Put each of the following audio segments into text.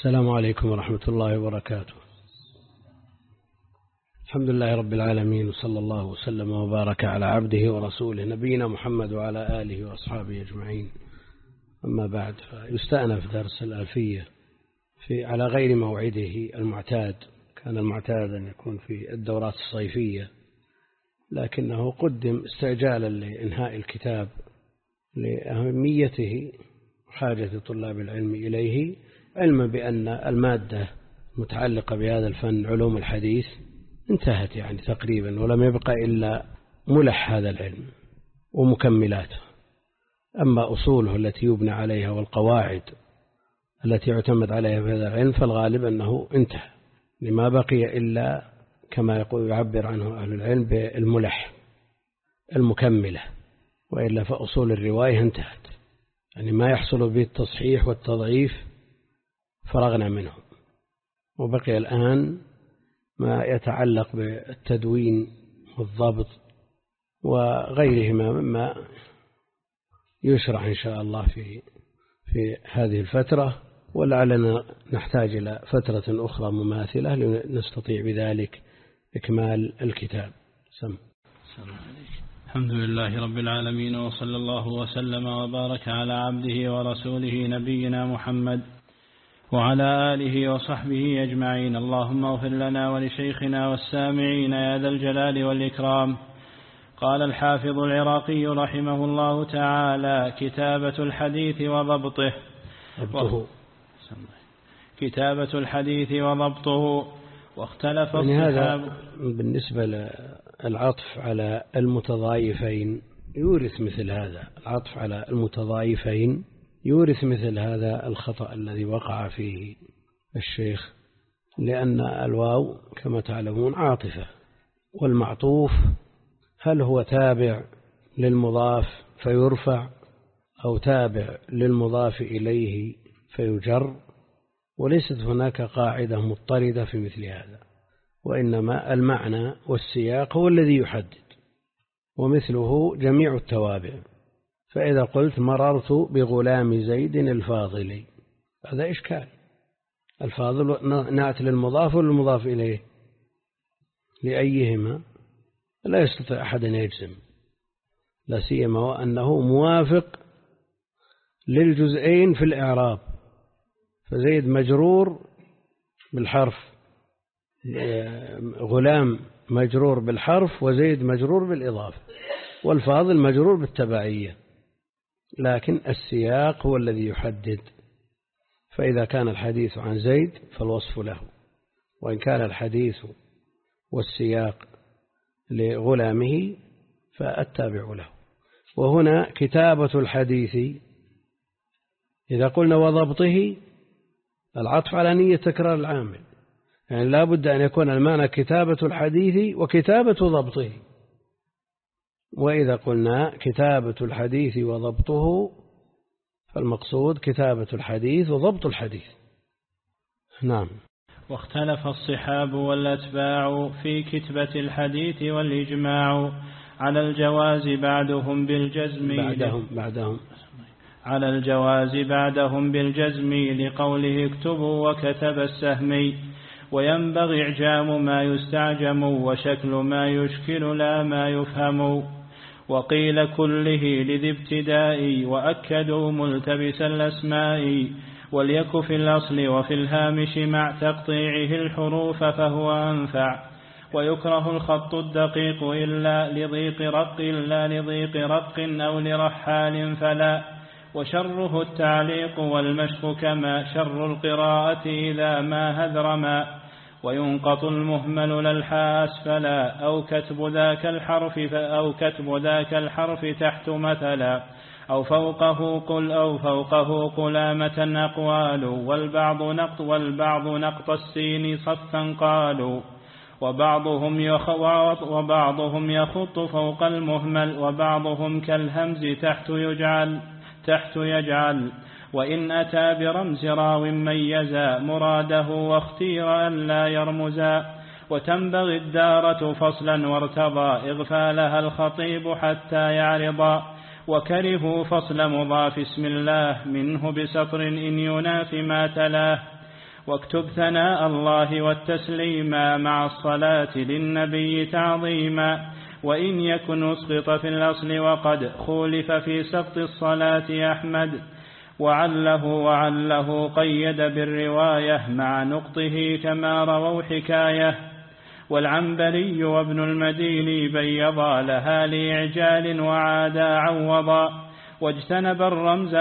السلام عليكم ورحمة الله وبركاته. الحمد لله رب العالمين، وصلى الله وسلم وبارك على عبده ورسوله نبينا محمد وعلى آله وأصحابه أجمعين. أما بعد، فيستأنف درس الألفية على غير موعده المعتاد. كان المعتاد أن يكون في الدورات الصيفية، لكنه قدم استعجالا لإنهاء الكتاب لأهميته وحاجة طلاب العلم إليه، علما بأن المادة متعلقة بهذا الفن علوم الحديث انتهت يعني تقريبا، ولم يبقى إلا ملح هذا العلم ومكملاته. أما أصوله التي يبنى عليها والقواعد التي يعتمد عليها في هذا العلم فالغالب أنه انتهى، لما بقي إلا كما يعبر عنه أهل العلم بالملح المكملة، وإلا فأصول الرواية انتهت، يعني ما يحصل به التصحيح والتضعيف فرغنا منه، وبقي الآن ما يتعلق بالتدوين والضبط وغيرهما مما يشرح إن شاء الله في هذه الفترة، ولعلنا نحتاج إلى فترة أخرى مماثلة لنستطيع بذلك إكمال الكتاب. الحمد لله رب العالمين، وصلى الله وسلم وبارك على عبده ورسوله نبينا محمد وعلى آله وصحبه أجمعين. اللهم اغفر لنا ولشيخنا والسامعين يا ذا الجلال والإكرام. قال الحافظ العراقي رحمه الله تعالى: كتابة الحديث وضبطه. كتابة الحديث وضبطه. واختلف يعني هذا بالنسبة للعطف على المتضايفين يورث مثل هذا، العطف على المتضايفين يورث مثل هذا الخطأ الذي وقع فيه الشيخ، لأن الواو كما تعلمون عاطفة، والمعطوف هل هو تابع للمضاف فيرفع أو تابع للمضاف إليه فيجر، وليست هناك قاعدة مضطردة في مثل هذا، وإنما المعنى والسياق هو الذي يحدد، ومثله جميع التوابع. فإذا قلت مررت بغلام زيد الفاضل، هذا إشكال، الفاضل نعت للمضاف والمضاف إليه لأيهما لا يستطيع أحد أن يجزم، لا سيما وأنه موافق للجزئين في الإعراب، فزيد مجرور بالحرف، غلام مجرور بالحرف، وزيد مجرور بالإضافة، والفاضل مجرور بالتبعية، لكن السياق هو الذي يحدد. فإذا كان الحديث عن زيد فالوصف له، وإن كان الحديث والسياق لغلامه فالتابع له. وهنا كتابة الحديث، إذا قلنا وضبطه، العطف على نية تكرار العامل، يعني لا بد أن يكون المعنى كتابة الحديث وكتابة ضبطه. وإذا قلنا كتابة الحديث وضبطه فالمقصود كتابة الحديث وضبط الحديث. نعم. واختلف الصحاب والأتباع في كتبة الحديث والإجماع على الجواز بعدهم بالجزم على الجواز بعدهم بالجزم لقوله اكتبوا وكتب السهمي، وينبغي إعجام ما يستعجم وشكل ما يشكل لا ما يفهم. وقيل كله لذي ابتداء وأكدوا ملتبس الأسماء، وليك في الأصل وفي الهامش مع تقطيعه الحروف فهو أنفع. ويكره الخط الدقيق إلا لضيق رق أو لرحال فلا، وشره التعليق والمشق كما شر القراءة إذا ما هذرما. وينقط المهمل للحاء أسفلا أو كتب ذاك الحرف تحت مثلا، أو فوقه قلامة أقوال، والبعض نقط السين صفا قالوا. وبعضهم يخط فوق المهمل، وبعضهم كالهمز تحت يجعل. وإن أتى برمز راو ميزا مراده واختير أن لا يرمزا. وتنبغي الدارة فصلا وارتضى إغفالها الخطيب حتى يعرضا. وكرهوا فصل مضاف اسم الله منه بسطر إن يناف ما تلاه. واكتب ثناء الله والتسليما مع الصلاة للنبي تعظيما. وإن يكن أسقط في الأصل وقد خولف في سقط الصلاة أحمد، وعله قيد بالرواية مع نقطه كما رووا حكاية. والعنبري وابن المديني بيضا لها لإعجال وعادا عوضا، واجتنب الرمز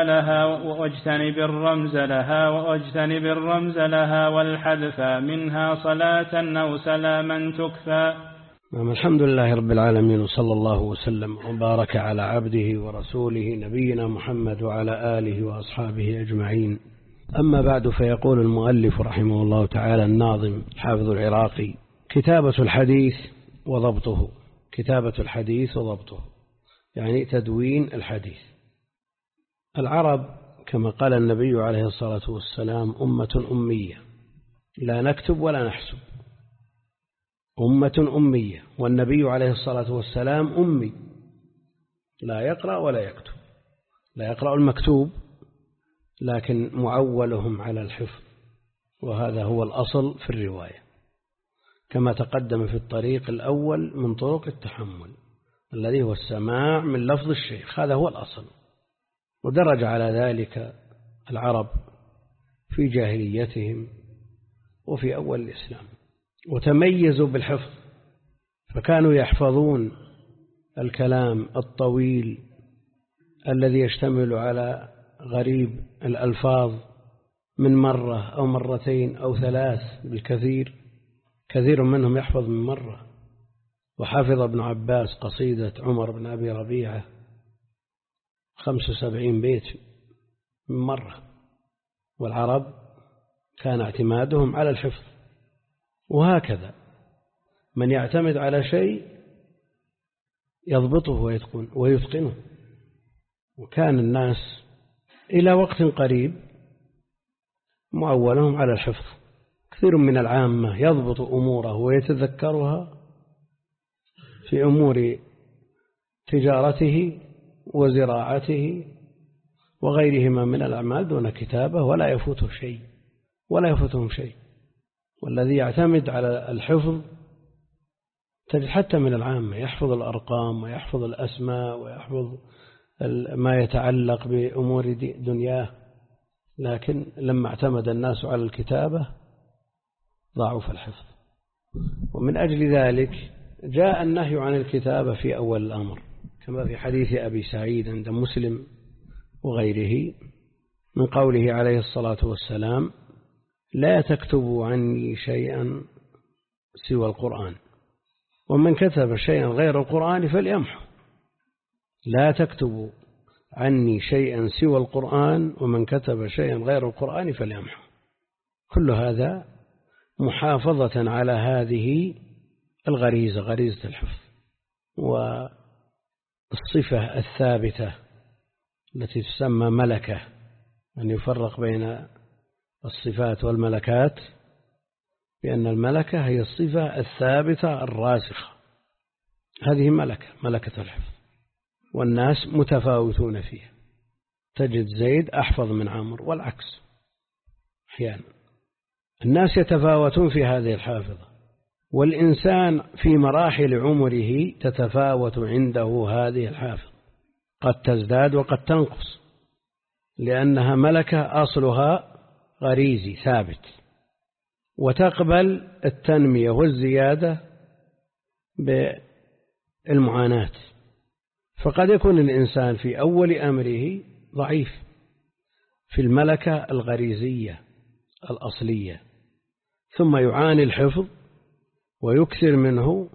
لها والحذف منها صلاة أو سلاما تكفى. الحمد لله رب العالمين، وصلى الله وسلم وبارك على عبده ورسوله نبينا محمد وعلى آله وأصحابه أجمعين. أما بعد، فيقول المؤلف رحمه الله تعالى الناظم حافظ العراقي: كتابة الحديث وضبطه، يعني تدوين الحديث. العرب كما قال النبي عليه الصلاة والسلام أمة أمية لا نكتب ولا نحسب، أمة أمية، والنبي عليه الصلاة والسلام أمي لا يقرأ ولا يكتب، لا يقرأ المكتوب لكن معولهم على الحفظ، وهذا هو الأصل في الرواية كما تقدم في الطريق الأول من طرق التحمل الذي هو السماع من لفظ الشيخ، هذا هو الأصل. ودرج على ذلك العرب في جاهليتهم وفي أول الإسلام، وتميزوا بالحفظ، فكانوا يحفظون الكلام الطويل الذي يشتمل على غريب الألفاظ من مرة أو مرتين أو ثلاث بالكثير، كثير منهم يحفظ من مرة. وحفظ ابن عباس قصيدة عمر بن أبي ربيعة 75 بيت من مرة، والعرب كان اعتمادهم على الحفظ. وهكذا من يعتمد على شيء يضبطه ويتقنه. وكان الناس إلى وقت قريب معولهم على الحفظ، كثير من العامة يضبط أموره ويتذكرها في أمور تجارته وزراعته وغيرهما من الأعمال دون كتابة، ولا يفوتهم شيء. والذي يعتمد على الحفظ تجد حتى من العامة يحفظ الأرقام ويحفظ الأسماء ويحفظ ما يتعلق بأمور دنياه، لكن لما اعتمد الناس على الكتابة ضعف الحفظ. ومن أجل ذلك جاء النهي عن الكتابة في أول الأمر، كما في حديث أبي سعيد عند مسلم وغيره من قوله عليه الصلاة والسلام: لا تكتبوا عني شيئا سوى القرآن، ومن كتب شيئا غير القرآن فليمحو. لا تكتبوا عني شيئا سوى القرآن، ومن كتب شيئا غير القرآن فليمحو. كل هذا محافظة على هذه الغريزة، غريزة الحفظ، والصفة الثابتة التي تسمى ملكة، أن يفرق بين الصفات والملكات، بأن الملكة هي الصفة الثابتة الراسخة، هذه ملكة الحفظ، والناس متفاوتون فيها. تجد زيد أحفظ من عمرو والعكس، أحيانا الناس يتفاوتون في هذه الحافظة. والإنسان في مراحل عمره تتفاوت عنده هذه الحافظة، قد تزداد وقد تنقص، لأنها ملكة أصلها غريزي ثابت، وتقبل التنمية والزيادة بالمعاناة. فقد يكون الإنسان في أول أمره ضعيف في الملكة الغريزية الأصلية، ثم يعاني الحفظ ويكثر منه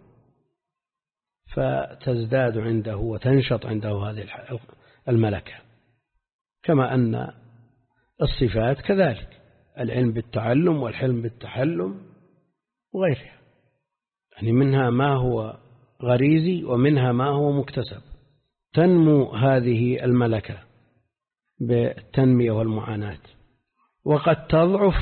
فتزداد عنده وتنشط عنده هذه الملكة. كما أن الصفات كذلك، العلم بالتعلم والحلم بالتحلم وغيرها، يعني منها ما هو غريزي ومنها ما هو مكتسب. تنمو هذه الملكة بالتنمية والمعاناة، وقد تضعف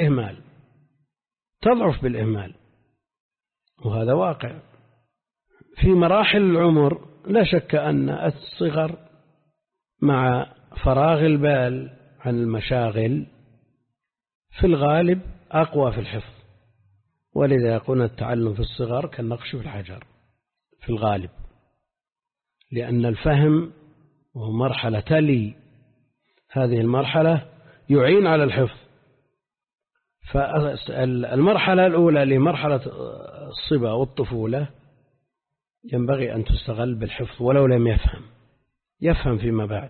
بالإهمال، وهذا واقع في مراحل العمر. لا شك أن الصغر مع فراغ البال عن المشاغل في الغالب أقوى في الحفظ، ولذا يقولون التعلم في الصغر كالنقش في الحجر في الغالب، لأن الفهم وهو مرحلة تلي هذه المرحلة يعين على الحفظ. فالمرحلة الأولى لمرحلة الصبا والطفولة ينبغي أن تستغل بالحفظ ولو لم يفهم فيما بعد،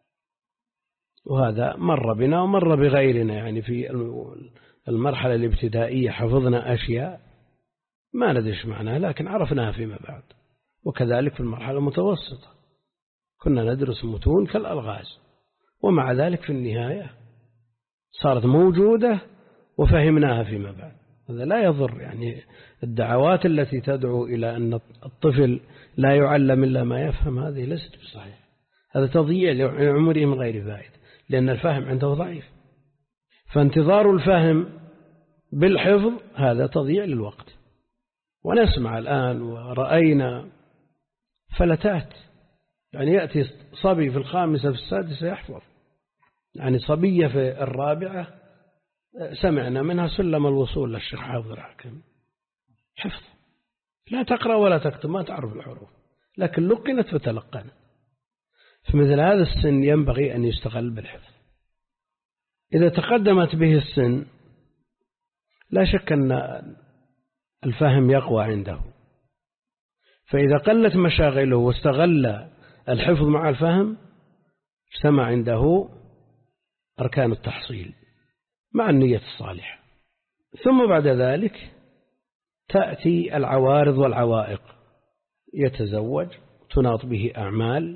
وهذا مر بنا ومر بغيرنا. يعني في المرحلة الابتدائية حفظنا أشياء ما ندري معناها لكن عرفناها فيما بعد، وكذلك في المرحلة المتوسطة كنا ندرس متون كالألغاز، ومع ذلك في النهاية صارت موجودة وفهمناها فيما بعد. هذا لا يضر. يعني الدعوات التي تدعو إلى أن الطفل لا يعلم إلا ما يفهم هذه ليست بصحيح، هذا تضييع لعمره من غير فائدة، لأن الفهم عنده ضعيف. فانتظار الفهم بالحفظ هذا تضييع للوقت. ونسمع الآن ورأينا فلتات، يعني يأتي صبي في الخامسة في السادسة يحفظ، يعني صبية في الرابعة سمعنا منها سلم الوصول للشيخ حافظ الحكم حفظ، لا تقرأ ولا تكتب ما تعرف الحروف لكن لقنت فتلقنت. فمثل هذا السن ينبغي أن يستغل بالحفظ. إذا تقدمت به السن لا شك أن الفهم يقوى عنده، فإذا قلت مشاغله واستغل الحفظ مع الفهم اجتمع عنده أركان التحصيل مع النية الصالحة. ثم بعد ذلك تأتي العوارض والعوائق، يتزوج تناط به أعمال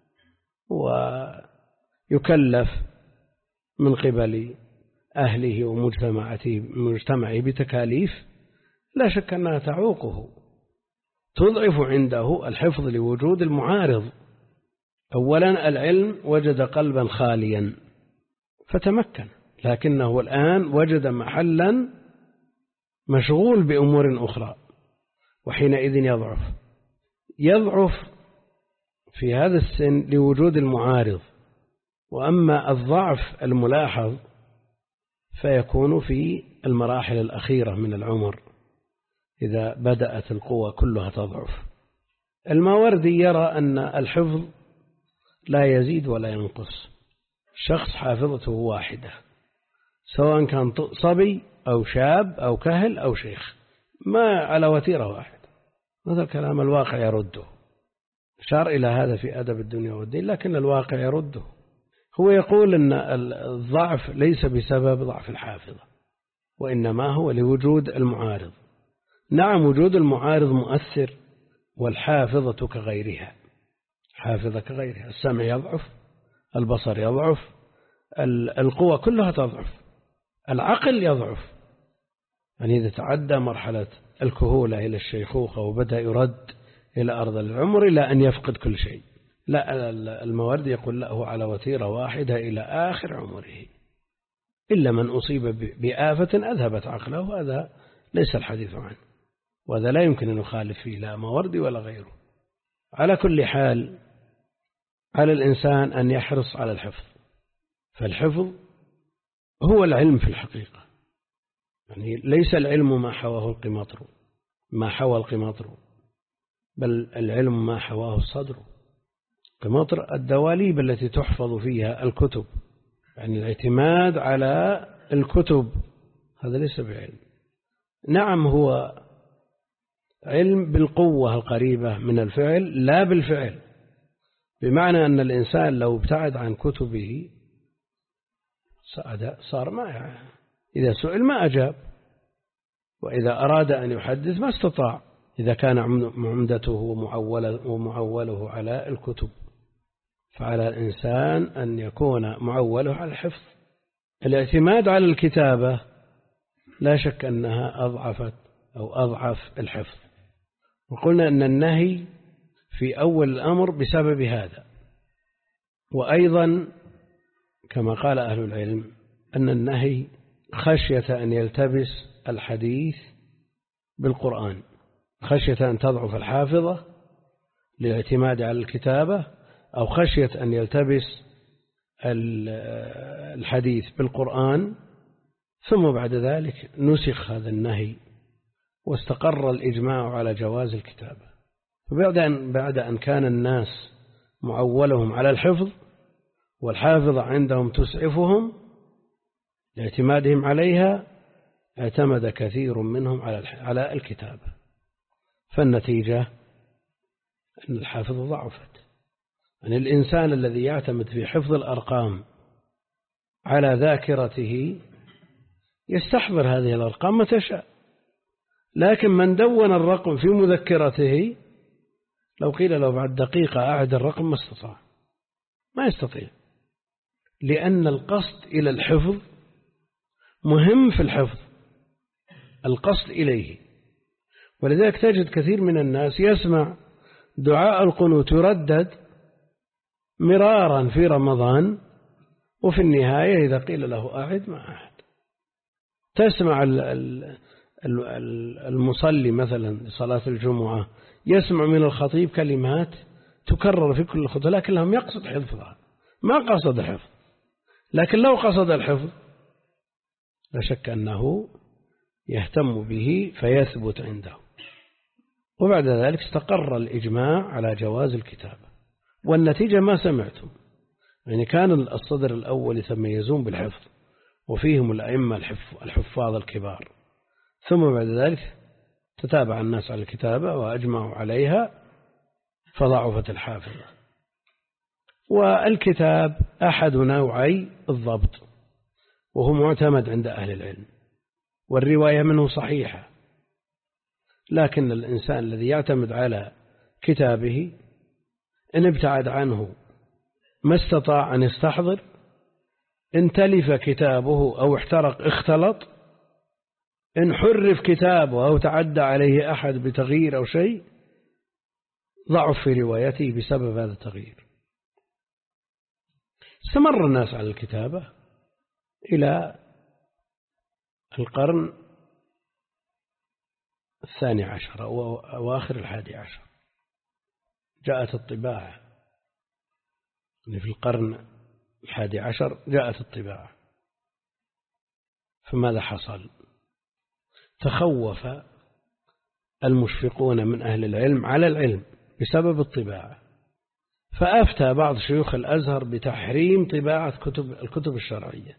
ويكلف من قبل أهله ومجتمعه بتكاليف لا شك أنها تعوقه، تضعف عنده الحفظ لوجود المعارض. أولا العلم وجد قلبا خاليا فتمكن، لكنه الآن وجد محلا مشغول بأمور أخرى، وحينئذ يضعف في هذا السن لوجود المعارض. وأما الضعف الملاحظ فيكون في المراحل الأخيرة من العمر إذا بدأت القوة كلها تضعف. الماوردي يرى أن الحفظ لا يزيد ولا ينقص، شخص حافظته واحدة سواء كان صبي أو شاب أو كهل أو شيخ، ما على وتيرة واحدة. هذا الكلام الواقع يرده، أشار إلى هذا في أدب الدنيا والدين لكن الواقع يرده. هو يقول أن الضعف ليس بسبب ضعف الحافظة، وإنما هو لوجود المعارض. نعم وجود المعارض مؤثر، والحافظة كغيرها، حافظة كغيرها، السمع يضعف، البصر يضعف، القوة كلها تضعف، العقل يضعف. يعني إذا تعدى مرحلة الكهولة إلى الشيخوخة وبدأ يرد إلى أرض العمر إلى أن يفقد كل شيء، لا، الماوردي يقول له على وتيرة واحدة إلى آخر عمره، إلا من أصيب بآفة أذهبت عقله، هذا ليس الحديث عنه، وهذا لا يمكن أن يخالف فيه لا ماوردي ولا غيره. على كل حال على الإنسان أن يحرص على الحفظ، فالحفظ هو العلم في الحقيقة. يعني ليس العلم ما حواه القمطر، ما حوى القمطر، بل العلم ما حواه الصدر. قمطر الدواليب التي تحفظ فيها الكتب، يعني الاعتماد على الكتب هذا ليس بعلم. نعم هو علم بالقوة القريبة من الفعل لا بالفعل، بمعنى أن الإنسان لو ابتعد عن كتبه صار ما، إذا سئل ما أجاب، وإذا أراد أن يحدث ما استطاع، إذا كان عمدته ومعوله على الكتب. فعلى الإنسان أن يكون معوله على الحفظ. الاعتماد على الكتابة لا شك أنها أضعف الحفظ، وقلنا أن النهي في أول الأمر بسبب هذا. وأيضا كما قال أهل العلم أن النهي خشية أن يلتبس الحديث بالقرآن، خشية أن تضعف الحافظة للاعتماد على الكتابة، أو خشية أن يلتبس الحديث بالقرآن ثم بعد ذلك نسخ هذا النهي واستقر الإجماع على جواز الكتابة. بعد أن كان الناس معولهم على الحفظ والحافظة عندهم تسعفهم لاعتمادهم عليها، اعتمد كثير منهم على الكتابة، فالنتيجة أن الحافظ ضعفت. يعني الإنسان الذي يعتمد في حفظ الأرقام على ذاكرته يستحضر هذه الأرقام متى شاء، لكن من دون الرقم في مذكرته لو قيل له بعد دقيقة أعد الرقم ما يستطيع، لأن القصد إلى الحفظ مهم في الحفظ، القصد إليه. ولذلك تجد كثير من الناس يسمع دعاء القنوت يردد مرارا في رمضان، وفي النهاية إذا قيل له أعد ما أعد. تسمع المصلي مثلا لصلاة الجمعة يسمع من الخطيب كلمات تكرر في كل خطبة، لكن لهم يقصد حفظها، ما قصد حفظ. لكن لو قصد الحفظ لا شك أنه يهتم به فيثبت عنده. وبعد ذلك استقر الإجماع على جواز الكتابة، والنتيجة ما سمعتم. يعني كان الصدر الأول يتميزون بالحفظ وفيهم الأئمة الحفاظ الكبار، ثم بعد ذلك تتابع الناس على الكتابة وأجمعوا عليها فضعفت الحافظة. والكتاب أحد نوعي الضبط، وهو معتمد عند أهل العلم، والرواية منه صحيحة، لكن الإنسان الذي يعتمد على كتابه إن ابتعد عنه ما استطاع أن يستحضر، إن تلف كتابه أو احترق اختلط، إن حرف كتابه أو تعدى عليه أحد بتغيير أو شيء ضعف في روايته بسبب هذا التغيير. استمر الناس على الكتابة إلى القرن 12 أو أواخر 11 جاءت الطباعة. في القرن 11 جاءت الطباعة، فماذا حصل؟ تخوف المشفقون من أهل العلم على العلم بسبب الطباعة، فأفتى بعض شيوخ الأزهر بتحريم طباعة الكتب الشرعية.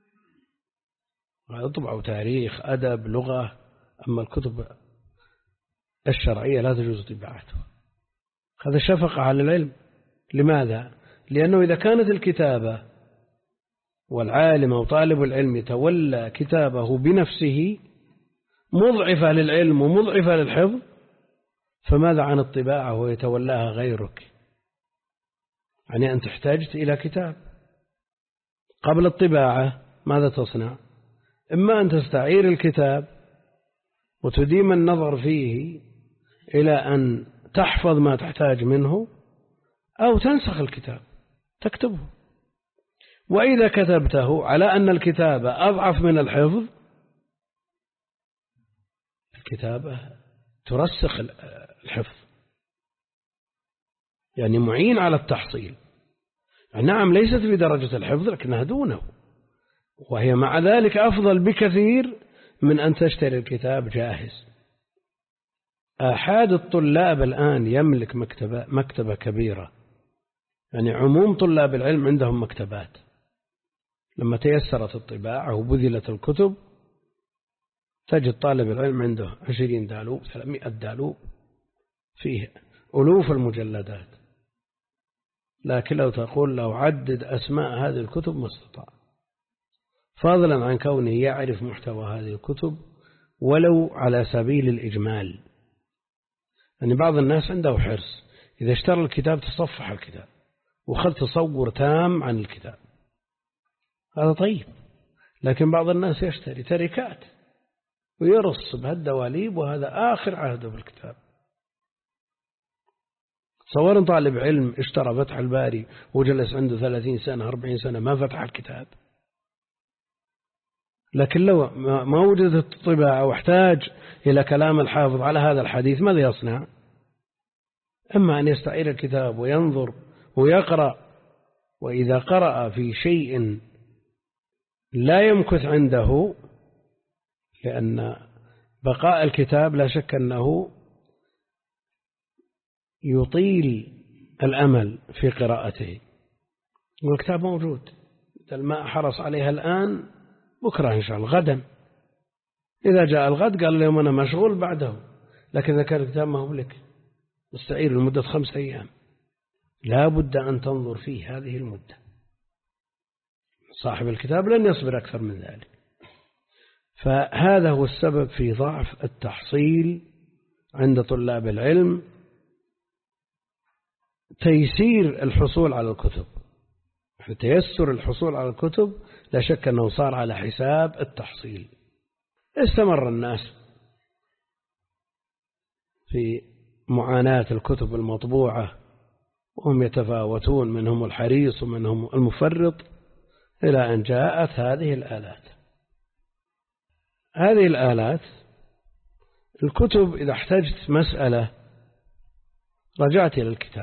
طبعوا تاريخ، أدب، لغة، أما الكتب الشرعية لا تجوز طباعتها. هذا شفقة على العلم. لماذا؟ لأنه إذا كانت الكتابة والعالم أو طالب العلم يتولى كتابه بنفسه مضعفة للعلم ومضعفة للحفظ، فماذا عن الطباعة ويتولاها غيرك؟ يعني أنت احتاجت إلى كتاب. قبل الطباعة ماذا تصنع؟ إما أن تستعير الكتاب وتديم النظر فيه إلى أن تحفظ ما تحتاج منه، أو تنسخ الكتاب تكتبه. وإذا كتبته على أن الكتابة أضعف من الحفظ، الكتابة ترسخ الحفظ، يعني معين على التحصيل. نعم ليست بدرجة الحفظ لكنها دونه، وهي مع ذلك أفضل بكثير من أن تشتري الكتاب جاهز. أحد الطلاب الآن يملك مكتبة كبيرة، يعني عموم طلاب العلم عندهم مكتبات. لما تيسرت الطباعة وبذلت الكتب تجد طالب العلم عنده 20 دالوب 300 دالوب فيه ألوف المجلدات، لكن لو تقول له عدد أسماء هذه الكتب ما استطاع، فضلا عن كونه يعرف محتوى هذه الكتب ولو على سبيل الإجمال. يعني بعض الناس عنده حرص، إذا اشترى الكتاب تصفح الكتاب وخذ تصور تام عن الكتاب، هذا طيب. لكن بعض الناس يشتري تركات ويرص بهالدواليب وهذا آخر عهده بالكتاب. تصور طالب علم اشترى فتح الباري وجلس عنده 30 سنة 40 سنة ما فتح الكتاب، لكن لو ما وجدت الطباعة واحتاج إلى كلام الحافظ على هذا الحديث ماذا يصنع؟ أما أن يستعير الكتاب وينظر ويقرأ، وإذا قرأ في شيء لا يمكث عنده لأن بقاء الكتاب لا شك أنه يطيل الأمل في قراءته، والكتاب موجود، ما حرص عليها الآن بكرة إن شاء الله، غدا إذا جاء الغد قال اليوم أنا مشغول بعده، لكن إذا كان الكتاب ما هو لك مستعير لمدة 5 أيام لا بد أن تنظر فيه هذه المدة. صاحب الكتاب لن يصبر أكثر من ذلك. فهذا هو السبب في ضعف التحصيل عند طلاب العلم، تيسير الحصول على الكتب. تيسر الحصول على الكتب لا شك أنه صار على حساب التحصيل. استمر الناس في معاناة الكتب المطبوعة وهم يتفاوتون، منهم الحريص ومنهم المفرط، إلى أن جاءت هذه الآلات. هذه الآلات الكتب إذا احتجت مسألة رجعت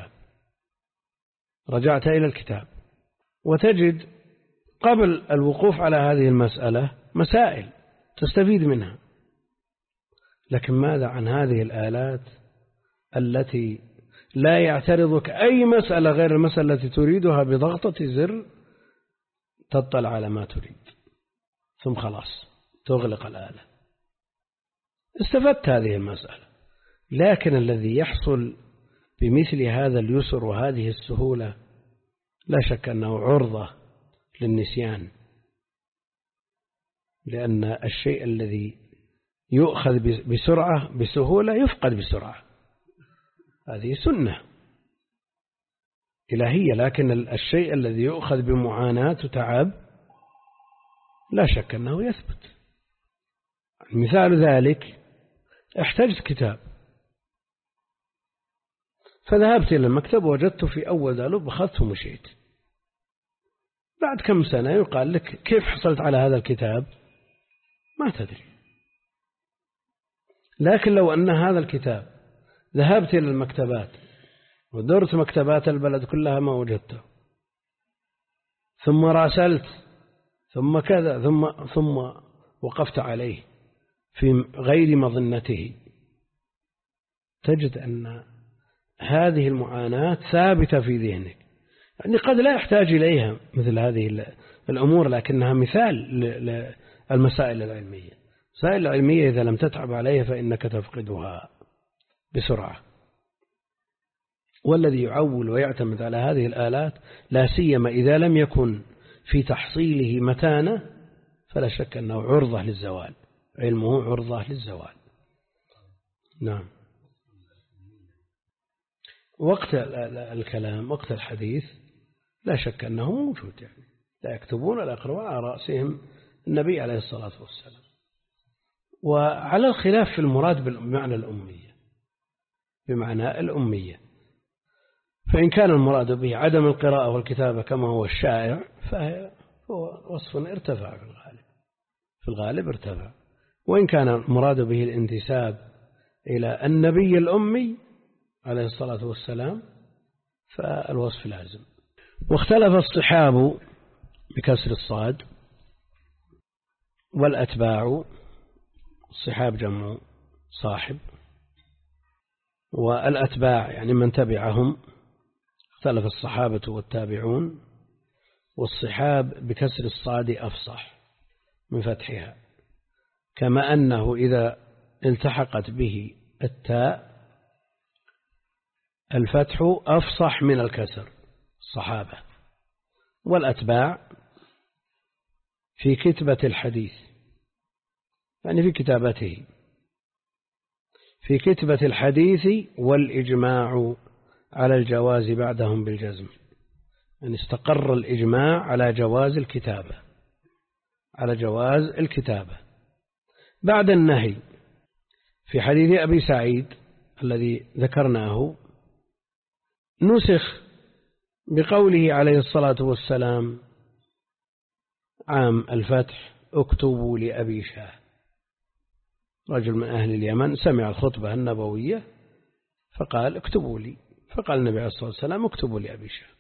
إلى الكتاب وتجد قبل الوقوف على هذه المسألة مسائل تستفيد منها. لكن ماذا عن هذه الآلات التي لا يعترضك أي مسألة غير المسألة التي تريدها، بضغطة زر تطلع على ما تريد ثم خلاص تغلق الآلة. استفدت هذه المسألة. لكن الذي يحصل بمثل هذا اليسر وهذه السهولة لا شك أنه عرضة للنسيان، لأن الشيء الذي يؤخذ بسهولة يفقد بسرعة، هذه سنة إلهية. لكن الشيء الذي يؤخذ بمعاناة وتعب لا شك أنه يثبت. مثال ذلك احتجت كتاب فذهبت إلى المكتب ووجدته في أول دالوب، أخذته ومشيت. بعد كم سنة يقال لك كيف حصلت على هذا الكتاب؟ ما تدري. لكن لو أن هذا الكتاب ذهبت إلى المكتبات ودرت مكتبات البلد كلها ما وجدته، ثم راسلت، ثم كذا، ثم وقفت عليه في غير مظنته، تجد أن هذه المعاناة ثابتة في ذهنك. يعني قد لا يحتاج إليها مثل هذه الأمور، لكنها مثال للمسائل العلمية. المسائل العلمية إذا لم تتعب عليها فإنك تفقدها بسرعة. والذي يعول ويعتمد على هذه الآلات لا سيما إذا لم يكن في تحصيله متانة فلا شك أنه عرضة للزوال، علمه عرضة للزوال. نعم. وقت الكلام، وقت الحديث لا شك أنه موجود، يعني لا يكتبون الأقرباء على رأسهم النبي عليه الصلاة والسلام. وعلى الخلاف في المراد بمعنى الأمية، بمعنى الأمية، فإن كان المراد به عدم القراءة والكتابة كما هو الشائع فهو وصف ارتفع في الغالب ارتفع. وإن كان المراد به الانتساب إلى النبي الأمي عليه الصلاة والسلام فالوصف لازم. واختلف الصحاب بكسر الصاد والأتباع، الصحاب جمع صاحب، والأتباع يعني من تبعهم، اختلف الصحابة والتابعون. والصحاب بكسر الصاد أفصح من فتحها، كما أنه إذا التحقت به التاء الفتح أفصح من الكسر، الصحابة. والأتباع في كتبة الحديث، يعني في كتابته، في كتبة الحديث والإجماع على الجواز بعدهم بالجزم، يعني استقر الإجماع على جواز الكتابة، على جواز الكتابة بعد النهي. في حديث أبي سعيد الذي ذكرناه نسخ بقوله عليه الصلاة والسلام عام الفتح اكتبوا لأبي شاه، رجل من أهل اليمن سمع الخطبة النبوية فقال اكتبوا لي، فقال النبي عليه الصلاة والسلام اكتبوا لأبي شاه.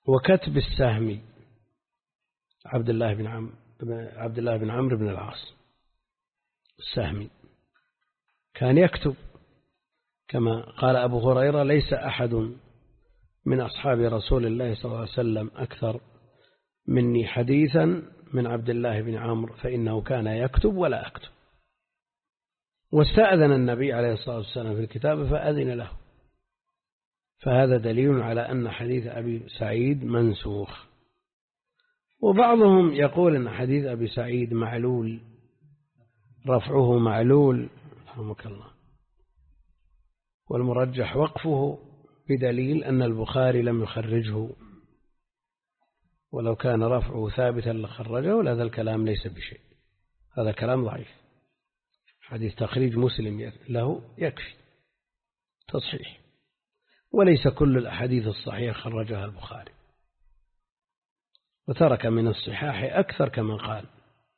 وكتب السهم عبد الله بن عمرو بن العاص السهمي كان يكتب، كما قال أبو هريرة: ليس أحد من أصحاب رسول الله صلى الله عليه وسلم أكثر مني حديثا من عبد الله بن عمرو فإنه كان يكتب ولا أكتب. واستأذن النبي عليه الصلاة والسلام في الكتابة فأذن له، فهذا دليل على أن حديث أبي سعيد منسوخ. وبعضهم يقول أن حديث أبي سعيد معلول، رفعه معلول، رحمك الله، والمرجح وقفه بدليل أن البخاري لم يخرجه، ولو كان رفعه ثابتا لخرجه، وهذا الكلام ليس بشيء، هذا كلام ضعيف. حديث تخريج مسلم له يكفي تصحيح، وليس كل الأحاديث الصحيحة خرجها البخاري، وترك من الصحاح أكثر كما قال.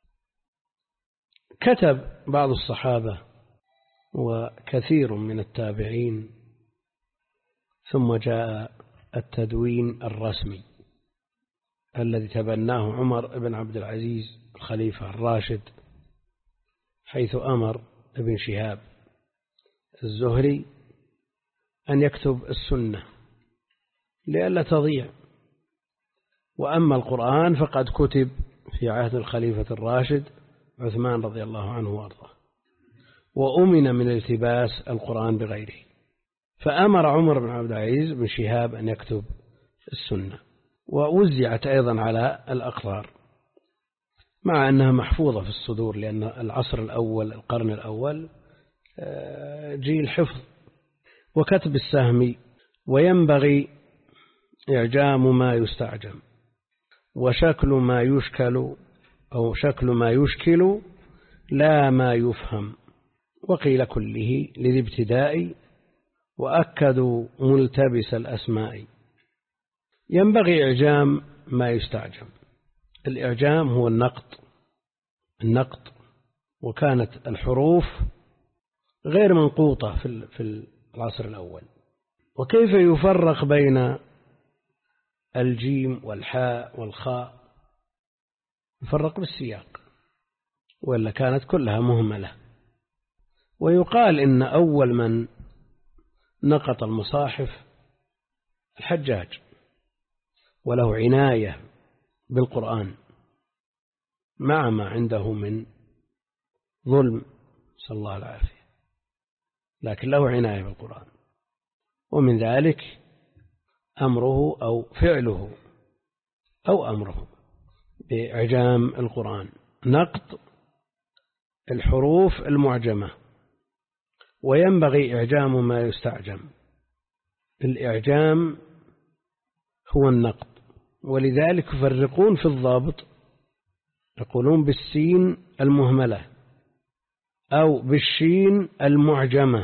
كتب بعض الصحابة وكثير من التابعين، ثم جاء التدوين الرسمي الذي تبناه عمر بن عبد العزيز الخليفة الراشد، حيث أمر ابن شهاب الزهري أن يكتب السنة لئلا تضيع. وأما القرآن فقد كتب في عهد الخليفة الراشد عثمان رضي الله عنه وأرضاه، وأمن من التباس القرآن بغيره، فأمر عمر بن عبد العزيز بن شهاب أن يكتب السنة، ووزعت أيضا على الأقطار، مع أنها محفوظة في الصدور، لأن العصر الأول القرن الأول جيل حفظ. وكتب السهمي: وينبغي إعجام ما يستعجم، وشكل ما يشكل، أو شكل ما يشكل لا ما يفهم، وقيل كله لذي ابتداء، وأكدوا ملتبس الأسماء. ينبغي إعجام ما يستعجم. الإعجام هو النقط، وكانت الحروف غير منقوطة في العصر الأول. وكيف يفرق بين الجيم والحاء والخاء؟ يفرق بالسياق، وإلا كانت كلها مهملة. ويقال إن أول من نقط المصاحف الحجاج، وله عناية بالقرآن مع ما عنده من ظلم، صلى الله العافية، لكن له عناية بالقرآن. ومن ذلك أمره أو فعله أو أمره بإعجام القرآن، نقط الحروف المعجمة. وينبغي إعجام ما يستعجم. الإعجام هو النقط، ولذلك يفرقون في الضابط، يقولون بالسين المهملة أو بالشين المعجمة،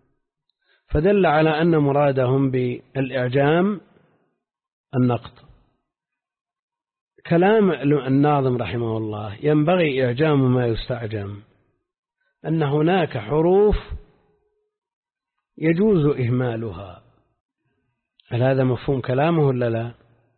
فدل على أن مرادهم بالإعجام النقط. كلام الناظم رحمه الله: ينبغي إعجام ما يستعجم، أن هناك حروف يجوز إهمالها. هل هذا مفهوم كلامه ولا لا؟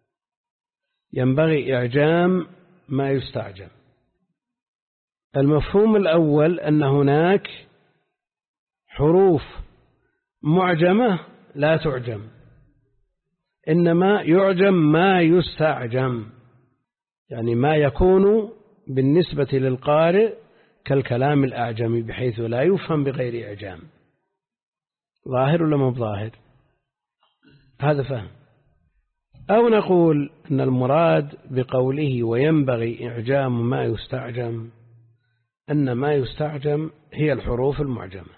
ينبغي إعجام ما يستعجم. المفهوم الأول أن هناك حروف معجمة لا تعجم، إنما يعجم ما يستعجم، يعني ما يكون بالنسبة للقارئ كالكلام الأعجمي بحيث لا يفهم بغير إعجام. ظاهر ولا مو ظاهر؟ هذا فهم. أو نقول أن المراد بقوله وينبغي إعجام ما يستعجم أن ما يستعجم هي الحروف المعجمة.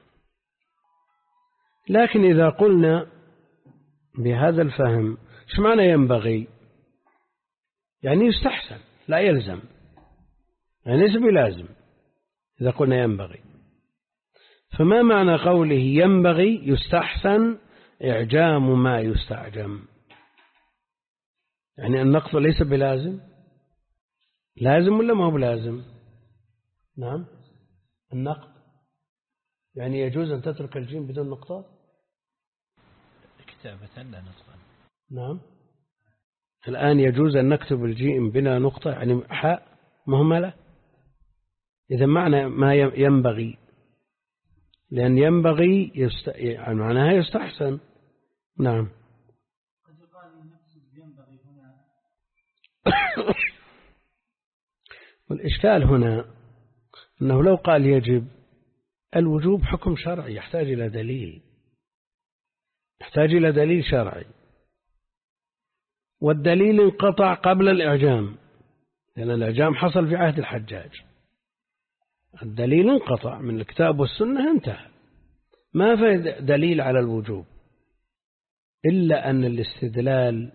لكن إذا قلنا بهذا الفهم، إيش معنى ينبغي؟ يعني يستحسن، لا يلزم، يعني ليس بلازم. إذا قلنا ينبغي، فما معنى قوله ينبغي يستحسن إعجام ما يستعجم؟ يعني النقط ليس بلازم، لازم ولا ما هو بلازم؟ نعم، النقط يعني يجوز أن تترك الجيم بدون نقطات كتابة لا نطقا. نعم، الآن يجوز أن نكتب الجيم بلا نقطة، يعني حاء مهملة. إذا معنى ما ينبغي، لأن ينبغي يعني معناها يستحسن. نعم. قد يقال نقصد ينبغي هنا. والإشكال هنا أنه لو قال يجب، الوجوب حكم شرعي يحتاج إلى دليل، يحتاج إلى دليل شرعي، والدليل انقطع قبل الإعجام، لأن الإعجام حصل في عهد الحجاج. الدليل انقطع من الكتاب والسنة، انتهى، ما في دليل على الوجوب، إلا أن الاستدلال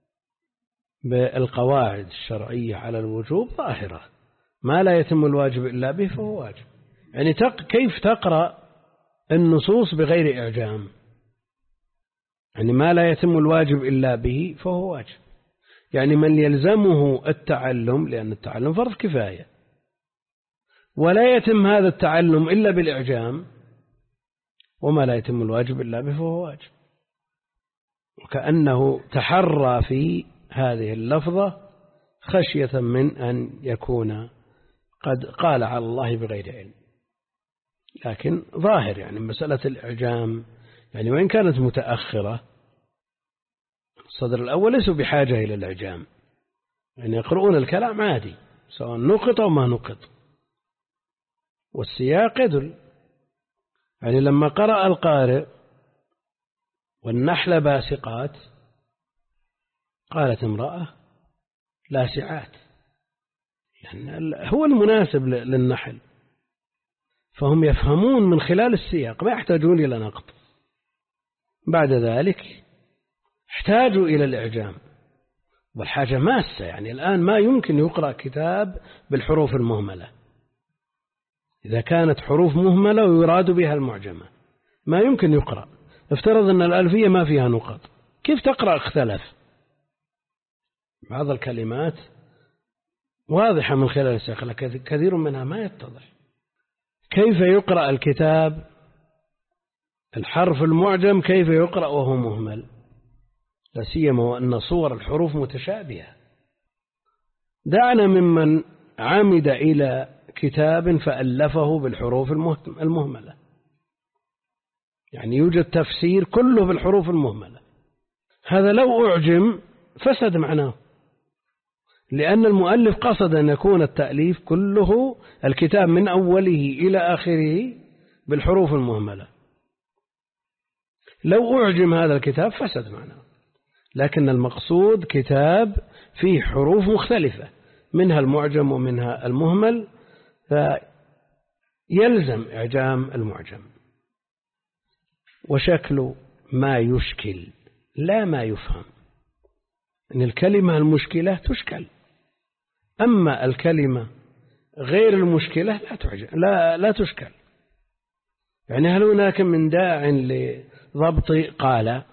بالقواعد الشرعية على الوجوب ظاهرة، ما لا يتم الواجب إلا به فهو واجب. يعني كيف تقرأ النصوص بغير إعجام؟ يعني ما لا يتم الواجب إلا به فهو واجب. يعني من يلزمه التعلم، لأن التعلم فرض كفاية، ولا يتم هذا التعلم إلا بالإعجام، وما لا يتم الواجب إلا به فهو واجب. وكأنه تحرى في هذه اللفظة خشية من أن يكون قد قال على الله بغير علم. لكن ظاهر يعني مسألة الإعجام، يعني وإن كانت متأخرة، الصدر الأول ليسوا بحاجة إلى الإعجام، يعني يقرؤون الكلام عادي سواء نقط أو ما نقط، والسياق يدل. يعني لما قرأ القارئ والنحل باسقات، قالت امرأة لاسعات، يعني هو المناسب للنحل، فهم يفهمون من خلال السياق، ما يحتاجون إلى نقد. بعد ذلك احتاجوا إلى الإعجام، والحاجة ماسة. يعني الآن ما يمكن يقرأ كتاب بالحروف المهملة، إذا كانت حروف مهملة ويراد بها المعجمة ما يمكن يقرأ. افترض أن الألفية ما فيها نقط، كيف تقرأ؟ اختلف. بعض الكلمات واضحة من خلال السياق، لكن كثير منها ما يتضح. كيف يقرأ الكتاب الحرف المعجم، كيف يقرأ وهو مهمل؟ لا سيما وأن صور الحروف متشابهة. دعنا ممن عمد إلى كتاب فألفه بالحروف المهملة، يعني يوجد تفسير كله بالحروف المهملة، هذا لو أعجم فسد معناه، لأن المؤلف قصد أن يكون التأليف كله الكتاب من أوله إلى آخره بالحروف المهملة. لو أعجم هذا الكتاب فسد معناه، لكن المقصود كتاب فيه حروف مختلفة، منها المعجم ومنها المهمل، فيلزم إعجام المعجم. وشكل ما يشكل لا ما يفهم، إن الكلمة المشكلة تشكل، أما الكلمة غير المشكلة لا تشكل. يعني هل هناك من داع لضبط قال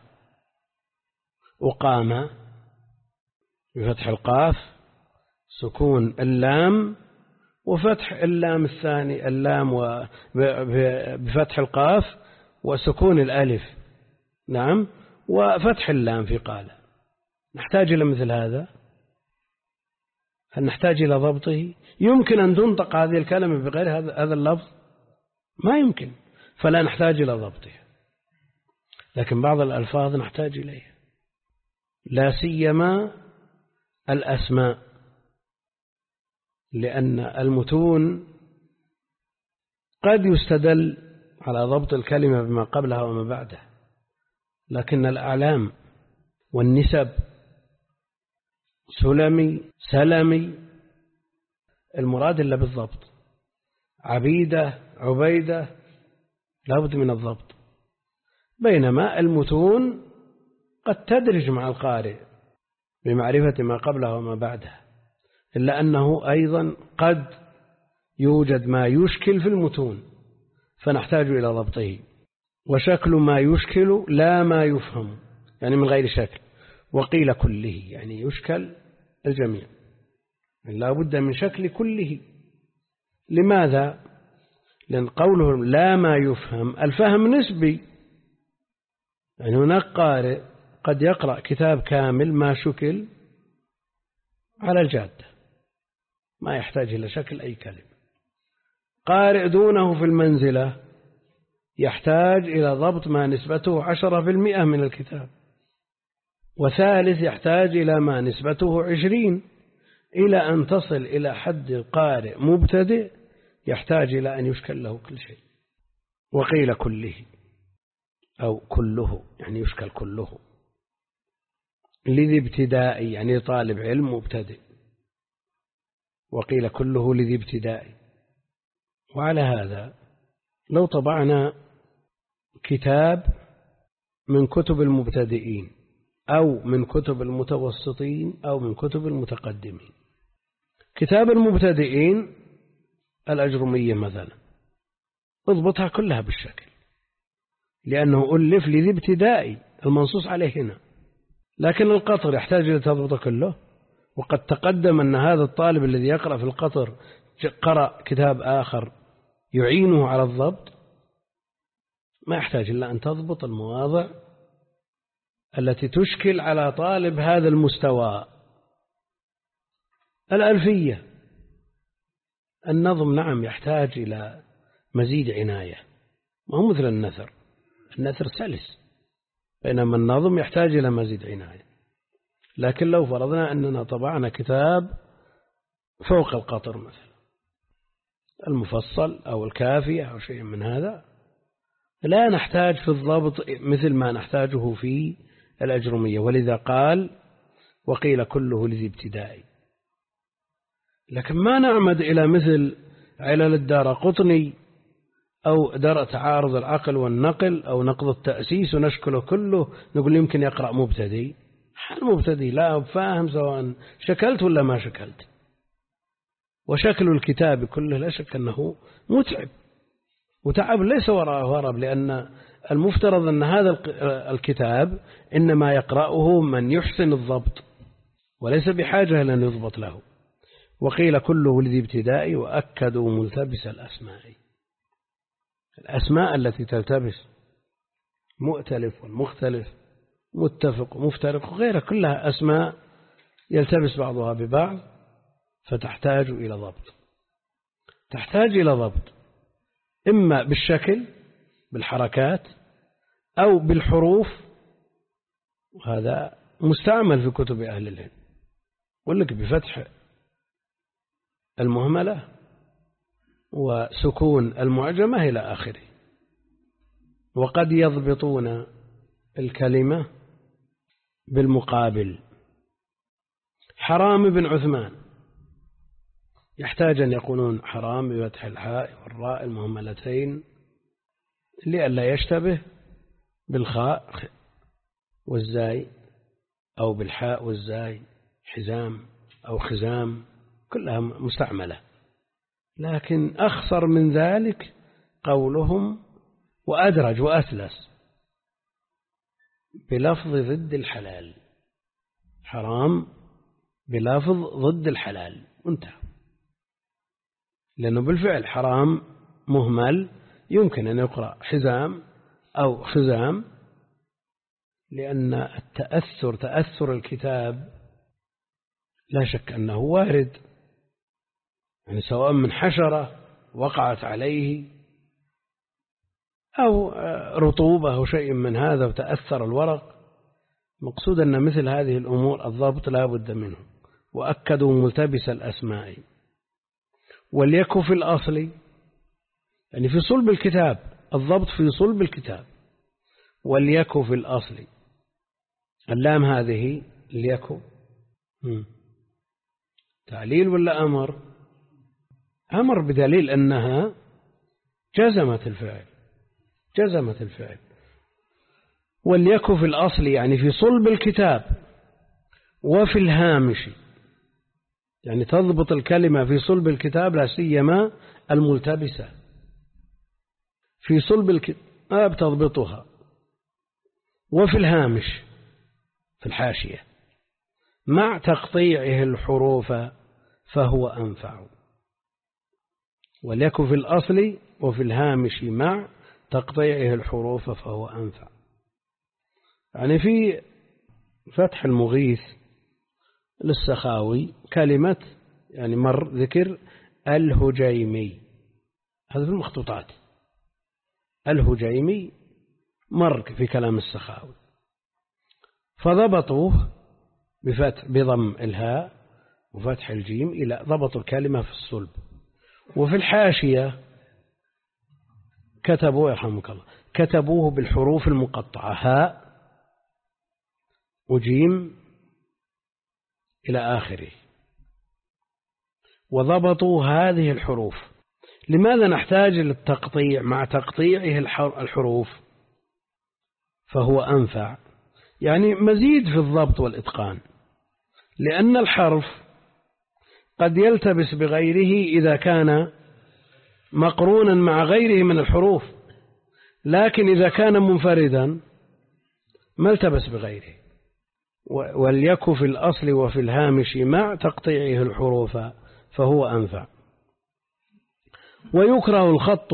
وقام بفتح القاف، سكون اللام، وفتح اللام الثاني اللام بفتح القاف وسكون الألف، نعم، وفتح اللام في قال؟ نحتاج إلى مثل هذا؟ هل نحتاج إلى ضبطه؟ يمكن أن تنطق هذه الكلمة بغير هذا اللفظ؟ ما يمكن، فلا نحتاج إلى ضبطها. لكن بعض الألفاظ نحتاج إليها، لا سيما الأسماء، لأن المتون قد يستدل على ضبط الكلمة بما قبلها وما بعدها، لكن الأعلام والنسب سلمي سلمي المراد إلا بالضبط، عبيدة عبيدة لابد من الضبط، بينما المتون قد تدرج مع القارئ بمعرفة ما قبلها وما بعدها، إلا أنه أيضا قد يوجد ما يشكل في المتون فنحتاج إلى ضبطه. وشكل ما يشكل لا ما يفهم، يعني من غير شكل، وقيل كله، يعني يشكل الجميع، يعني لا بد من شكل كله. لماذا؟ لأن قوله لا ما يفهم، الفهم نسبي، يعني هناك قارئ قد يقرأ كتاب كامل ما شكل على الجادة، ما يحتاج إلى شكل أي كلمة، قارئ دونه في المنزلة يحتاج إلى ضبط ما نسبته 10% من الكتاب، وثالث يحتاج إلى ما نسبته 20، إلى أن تصل إلى حد قارئ مبتدئ يحتاج إلى أن يشكل له كل شيء. وقيل كله أو كله، يعني يشكل كله، لذي ابتدائي يعني طالب علم مبتدئ، وقيل كله لذي ابتدائي. وعلى هذا لو طبعنا كتاب من كتب المبتدئين أو من كتب المتوسطين أو من كتب المتقدمين، كتاب المبتدئين الأجرمية مثلا اضبطها كلها بالشكل، لأنه ألف لذي ابتدائي المنصوص عليه هنا. لكن القطر يحتاج إلى تضبط كله، وقد تقدم أن هذا الطالب الذي يقرأ في القطر قرأ كتاب آخر يعينه على الضبط، ما يحتاج إلا أن تضبط المواضع التي تشكل على طالب هذا المستوى. الألفية النظم نعم يحتاج إلى مزيد عناية، ما هو مثل النثر، النثر سلس، بينما النظم يحتاج إلى مزيد عناية. لكن لو فرضنا أننا طبعنا كتاب فوق القطر مثلا المفصل أو الكافية أو شيء من هذا، لا نحتاج في الضبط مثل ما نحتاجه في الأجرمية، ولذا قال وقيل كله لذي ابتدائي. لكن ما نعمد إلى مثل علل الدارقطني أو درء تعارض العقل والنقل أو نقض التأسيس ونشكله كله نقول يمكن يقرأ مبتدئ. حال مبتدئ لا فاهم سواء شكلت ولا ما شكلت، وشكل الكتاب كله لا شك أنه متعب، وتعب ليس وراءه هرب، لأن المفترض أن هذا الكتاب إنما يقرأه من يحسن الضبط وليس بحاجة لأن يضبط له. وقيل كله لذي ابتدائي، وأكدوا ملتبس الأسماء، الأسماء التي تلتبس، مؤتلف والمختلف، متفق ومفترق وغيرها، كلها أسماء يلتبس بعضها ببعض، فتحتاج إلى ضبط. تحتاج إلى ضبط إما بالشكل بالحركات أو بالحروف، وهذا مستعمل في كتب أهل العلم، يقول لك بفتح المهملة وسكون المعجمة إلى آخره. وقد يضبطون الكلمة بالمقابل. حرام بن عثمان يحتاج أن يقولون حرام بفتح الحاء والراء المهملتين لئلا يشتبه بالخاء والزاي، أو بالحاء والزاي حزام أو خزام، كلها مستعملة. لكن أخصر من ذلك قولهم وأدرج وأثلث بلفظ ضد الحلال، حرام بلفظ ضد الحلال، انتهى. لأنه بالفعل حرام مهمل يمكن أن يقرأ حزام أو خزام، لأن تأثر الكتاب لا شك أنه وارد، يعني سواء من حشرة وقعت عليه أو رطوبة أو شيء من هذا وتأثر الورق. مقصود أن مثل هذه الأمور الضبط لا بد منه. وأكدوا ملتبس الأسماء. وليكن في الأصل، يعني في صلب الكتاب، الضبط في صلب الكتاب. وليكن في الأصل، اللام هذه ليكن تعليل ولا أمر؟ أمر بدليل أنها جزمت الفعل. وليكن في الأصل يعني في صلب الكتاب، وفي الهامش يعني تضبط الكلمة في صلب الكتاب، لا سيما الملتبسة في صلب الكتاب تضبطها. وفي الهامش في الحاشية مع تقطيعه الحروف فهو أنفع. وليكن في الأصل وفي الهامش مع تقطيعه الحروف فهو أنفع. يعني في فتح المغيث للسخاوي كلمة يعني مر ذكر الهجيمي، هذا في المخطوطات. الهجيمي مر في كلام السخاوي، فضبطوه بضم الهاء وفتح الجيم إلى ضبطوا الكلمة في الصلب. وفي الحاشية كتبوا يرحمك الله كتبوه بالحروف المقطعة هاء وجيم إلى آخره، وضبطوا هذه الحروف. لماذا نحتاج للتقطيع مع تقطيعه الحروف؟ فهو أنفع، يعني مزيد في الضبط والإتقان، لأن الحرف قد يلتبس بغيره إذا كان مقرونا مع غيره من الحروف، لكن إذا كان منفردا ما التبس بغيره. وليك في الأصل وفي الهامش مع تقطيعه الحروف فهو أنفع. ويكره الخط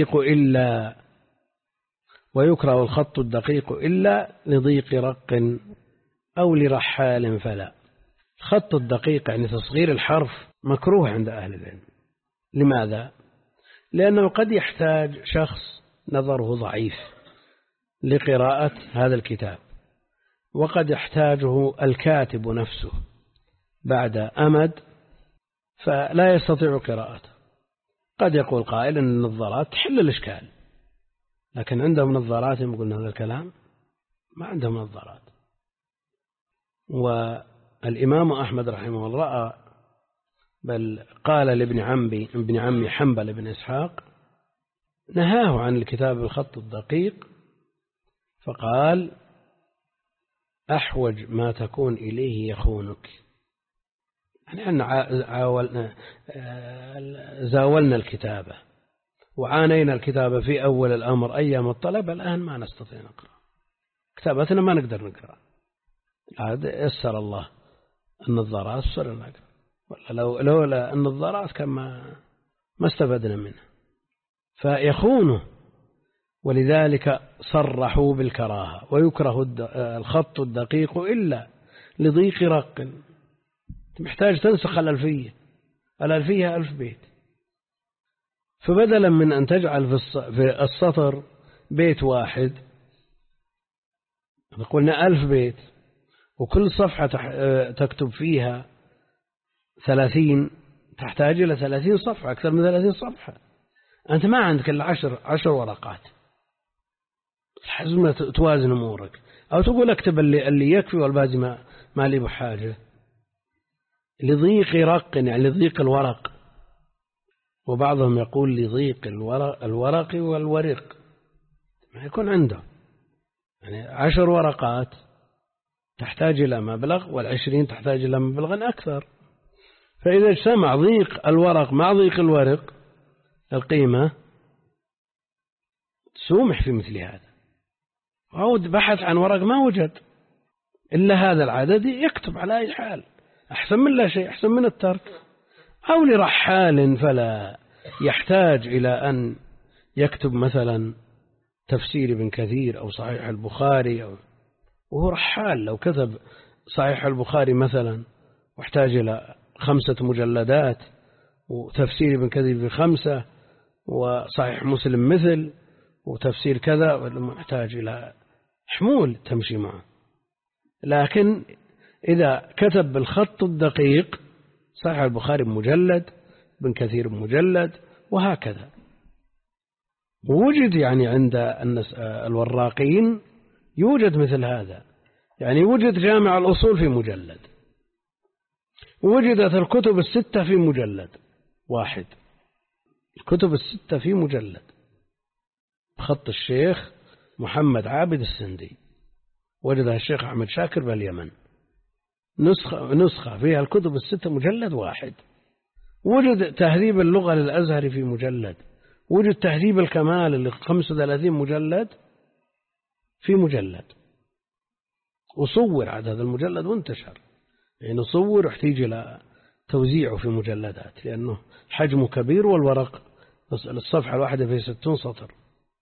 الدقيق إلا لضيق رق أو لرحال فلا. الخط الدقيق يعني تصغير الحرف مكروه عند أهل العلم. لماذا؟ لأنه قد يحتاج شخص نظره ضعيف لقراءة هذا الكتاب، وقد يحتاجه الكاتب نفسه بعد أمد فلا يستطيع قراءته. قد يقول قائل أن النظارات تحل الإشكال، لكن عندهم نظارات يقولون هذا الكلام؟ ما عندهم نظارات. والإمام أحمد رحمه الله رأى، بل قال لابن عمي حنبل بن إسحاق، نهاه عن الكتاب بالخط الدقيق، فقال أحوج ما تكون إليه يخونك. يعني زاولنا الكتابة وعانينا الكتابة في أول الأمر أيام الطلب، الآن ما نستطيع نقرأ كتابتنا، ما نقدر نقرأ. عاد يسر الله النظارات صرنا نقرأ، ولا لولا النظارات كان ما استفدنا منها. فيخونه، ولذلك صرحوا بالكراهة. ويكره الخط الدقيق إلا لضيق رق. محتاج تنسخ الألفية 1000 بيت، فبدلا من أن تجعل في السطر بيت واحد قلنا 1000 بيت، وكل صفحة تكتب فيها 30، تحتاج إلى 30 صفحة، أكثر من 30 صفحة. أنت ما عندك إلا 10 ورقات، حزم توازن أمورك. أو تقول اكتب اللي يكفي والباقي ما لي بحاجة. لضيق رق يعني لضيق الورق، وبعضهم يقول لضيق الورق والورق، ما يكون عنده يعني 10 ورقات تحتاج إلى مبلغ، وال20 تحتاج إلى مبلغ أكثر. فإذا اجتمع ضيق الورق مع ضيق الورق القيمة سومح في مثل هذا. عود بحث عن ورق ما وجد إلا هذا العدد، يكتب على أي حال، أحسن من لا شيء، أحسن من الترك. أو لرحال فلا، يحتاج إلى أن يكتب مثلا تفسير ابن كثير أو صحيح البخاري، وهو رحال. لو كتب صحيح البخاري مثلا واحتاج إلى 5 مجلدات، وتفسير ابن كثير ب5، وصحيح مسلم مثل، وتفسير كذا، محتاج إلى حمول تمشي معه. لكن إذا كتب بالخط الدقيق صحيح البخاري مجلد، ابن كثير مجلد، وهكذا. ووجد يعني عند الوراقين يوجد مثل هذا، يعني وجد جامع الأصول في مجلد، وجدت الكتب 6 في مجلد واحد، الكتب 6 في مجلد بخط الشيخ محمد عابد السندي، وجدها الشيخ أحمد شاكر باليمن، نسخة فيها الكتب 6 مجلد واحد. وجد تهذيب اللغة للأزهر في مجلد، وجد تهذيب الكمال اللي 35 مجلد في مجلد، وصور عدد هذا المجلد وانتشر. يعني صور واحتاج إلى توزيعه في مجلدات، لأنه حجمه كبير، والورق الصفحة الواحدة فيه 60 سطر.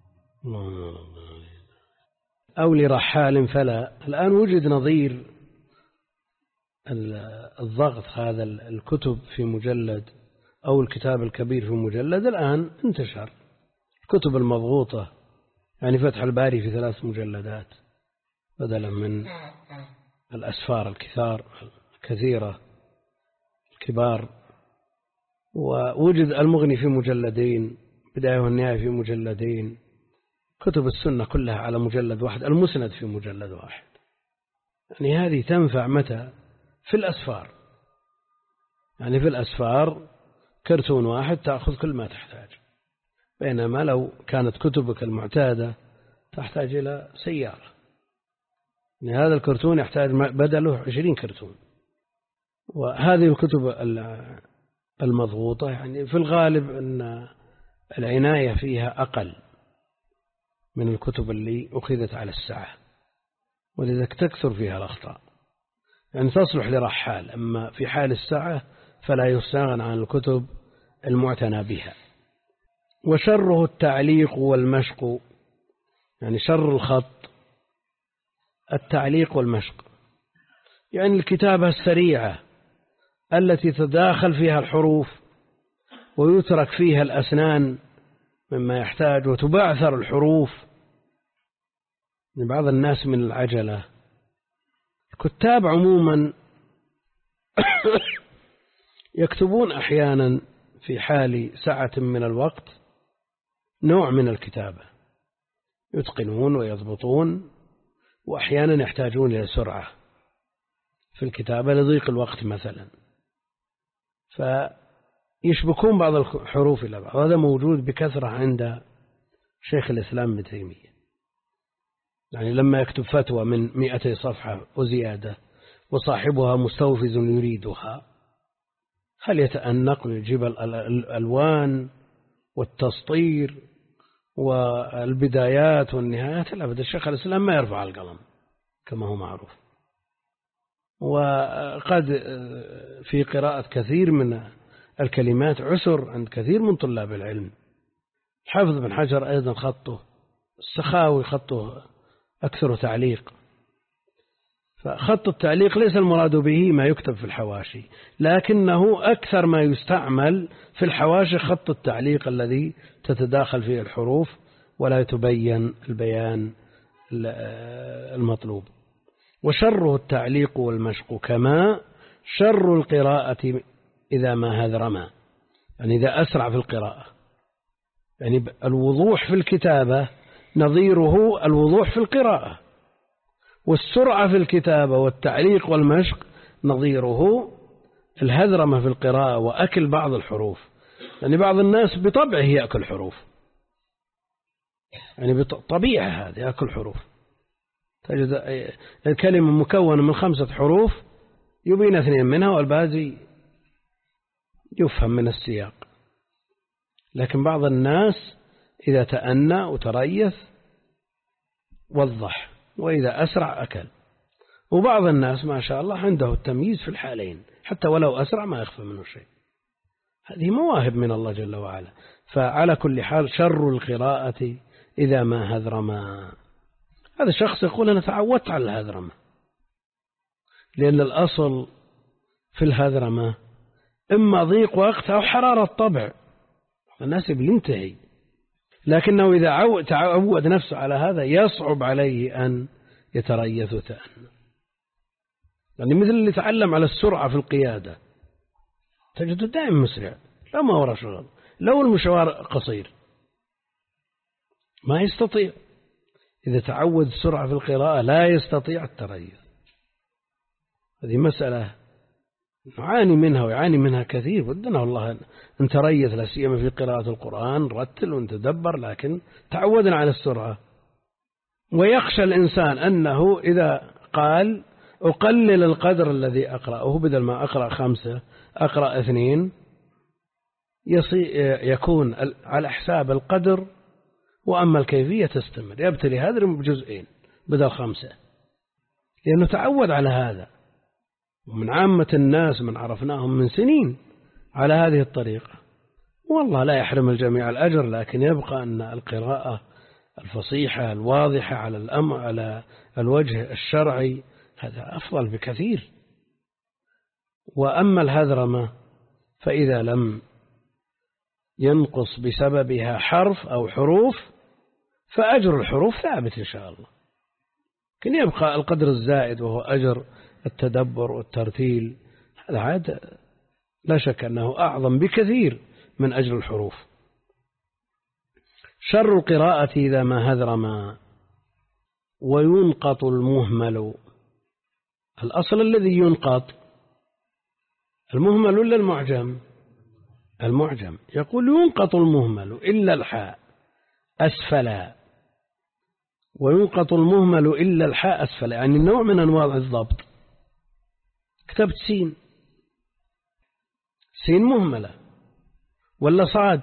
أو لرحال فلا. الآن وجد نظير الضغط هذا الكتب في مجلد أو الكتاب الكبير في مجلد. الآن انتشر الكتب المضغوطة، يعني فتح الباري في 3 مجلدات بدلا من الأسفار الكثيرة الكبار. ووجد المغني في مجلدين، بداية والنهاية في مجلدين، كتب السنة كلها على مجلد واحد، المسند في مجلد واحد. يعني هذه تنفع متى؟ في الأسفار، يعني في الأسفار كرتون واحد تأخذ كل ما تحتاج، بينما لو كانت كتبك المعتادة تحتاج إلى سيارة، يعني هذا الكرتون يحتاج بدله 20 كرتون. وهذه الكتب المضغوطة يعني في الغالب أن العناية فيها أقل من الكتب اللي أخذت على الساعة، ولذا تكثر فيها الأخطاء، يعني تصلح لرحال. أما في حال الساعة فلا يستغنى عن الكتب المعتنى بها. وشره التعليق والمشق، يعني شر الخط التعليق والمشق، يعني الكتابة السريعة التي تداخل فيها الحروف ويترك فيها الأسنان مما يحتاج، وتبعثر الحروف. بعض الناس من العجلة، الكتاب عموما يكتبون أحيانا في حال سعة من الوقت نوع من الكتابة، يتقنون ويضبطون، وأحيانا يحتاجون إلى سرعة في الكتابة لضيق الوقت مثلا، فيشبكون بعض الحروف إلى بعض. هذا موجود بكثرة عند شيخ الإسلام ابن تيمية، يعني لما يكتب فتوى من 200 صفحة وزيادة وصاحبها مستوفز يريدها، هل يتأنق ويجيب الألوان والتسطير والبدايات والنهايات؟ لا، بدأ الشيخ الإسلام ما يرفع القلم كما هو معروف. وقد في قراءة كثير من الكلمات عسر عند كثير من طلاب العلم. حافظ بن حجر أيضا خطه، السخاوي خطه أكثر تعليق. فخط التعليق ليس المراد به ما يكتب في الحواشي، لكنه أكثر ما يستعمل في الحواشي خط التعليق الذي تتداخل فيه الحروف ولا يتبين البيان المطلوب. وشره التعليق والمشق، كما شر القراءة إذا ما هذرما، يعني إذا أسرع في القراءة، يعني الوضوح في الكتابة نظيره الوضوح في القراءة، والسرعة في الكتابة والتعليق والمشق نظيره الهذرمة في القراءة وأكل بعض الحروف. يعني بعض الناس بطبعه يأكل حروف، يعني بطبيعة هذا يأكل حروف. تجد الكلمة مكونة من 5 حروف يبين 2 منها والباقي يفهم من السياق. لكن بعض الناس إذا تأنى وتريث وضح، وإذا أسرع أكل. وبعض الناس ما شاء الله عنده التمييز في الحالين، حتى ولو أسرع ما يخفى منه شيء. هذه مواهب من الله جل وعلا. فعلى كل حال شر القراءة إذا ما هذرما. هذا الشخص يقول أنا تعودت على الهذرمة، لأن الأصل في الهذرمة إما ضيق وقت أو حرارة طبع، الناس بينتهي. لكنه إذا تعود نفسه على هذا يصعب عليه أن يتريث وتأنى. يعني مثل اللي تعلم على السرعة في القيادة، تجده دائما مسرع، لا ما وراء شغل، لو المشوار قصير ما يستطيع. إذا تعود السرعة في القراءة لا يستطيع التريث. هذه مسألة نعاني منها ويعاني منها كثير. ودنا والله أن تريث، لا سيما في قراءة القرآن، رتل ونتدبر، لكن تعودنا على السرعة. ويخشى الإنسان أنه إذا قال أقلل القدر الذي أقرأه، بدل ما أقرأ 5 أقرأ 2، يكون على حساب القدر، وأما الكيفية تستمر، يبتلي هذا بجزئين بدل 5، لأنه تعود على هذا. ومن عامة الناس من عرفناهم من سنين على هذه الطريقة، والله لا يحرم الجميع الأجر، لكن يبقى أن القراءة الفصيحة الواضحة على الوجه الشرعي هذا أفضل بكثير. وأما الهذرمة فإذا لم ينقص بسببها حرف أو حروف فأجر الحروف ثابت إن شاء الله، لكن يبقى القدر الزائد وهو أجر التدبر والترتيل، هذا عاد لا شك أنه أعظم بكثير من أجر الحروف. شر القراءة إذا ما هذرما وينقط المهمل. الأصل الذي ينقط المهمل ولا المعجم؟ المعجم. يقول ينقط المهمل إلا الحاء أسفلا، وينقط المهمل إلا الحاء أسفلا، يعني نوع من أنواع الضبط. كتبت سين، سين مهملة ولا صاد؟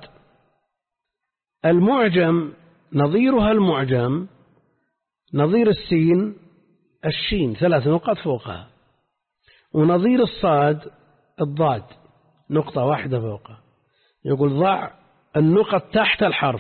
المعجم نظيرها المعجم نظير السين الشين 3 نقط فوقها، ونظير الصاد الضاد نقطة واحدة فوقها. يقول ضع النقط تحت الحرف.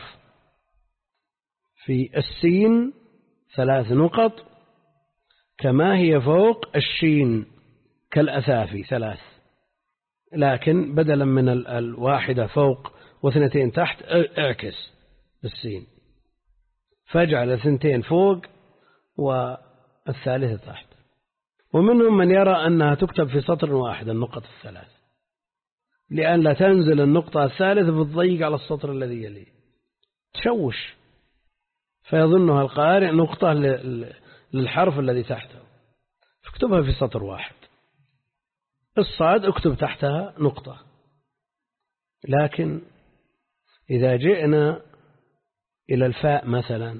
في السين 3 نقط كما هي فوق الشين كالأثافي 3، لكن بدلا من الواحدة فوق و2 تحت اعكس السين، فاجعل 2 فوق والثالثة تحت. ومنهم من يرى أنها تكتب في سطر واحد النقط ال3، لأن لا تنزل النقطة الثالثة بالضيق على السطر الذي يليه، تشوش، فيظنها القارئ نقطة للحرف الذي تحته، فاكتبها في سطر واحد. الصاد اكتب تحتها نقطة. لكن إذا جئنا إلى الفاء مثلا،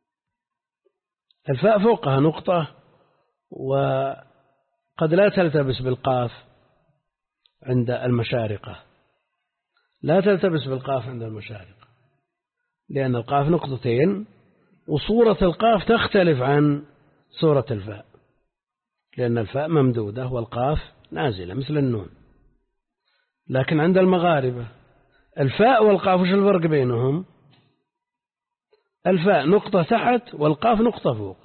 الفاء فوقها نقطة وقد لا تلتبس بالقاف عند المشارقة، لا تلتبس بالقاف عند المشارقة، لأن القاف نقطتين وصورة القاف تختلف عن صورة الفاء، لأن الفاء ممدودة والقاف نازلة مثل النون. لكن عند المغاربة الفاء والقاف وش الفرق بينهم؟ الفاء نقطة تحت والقاف نقطة فوق،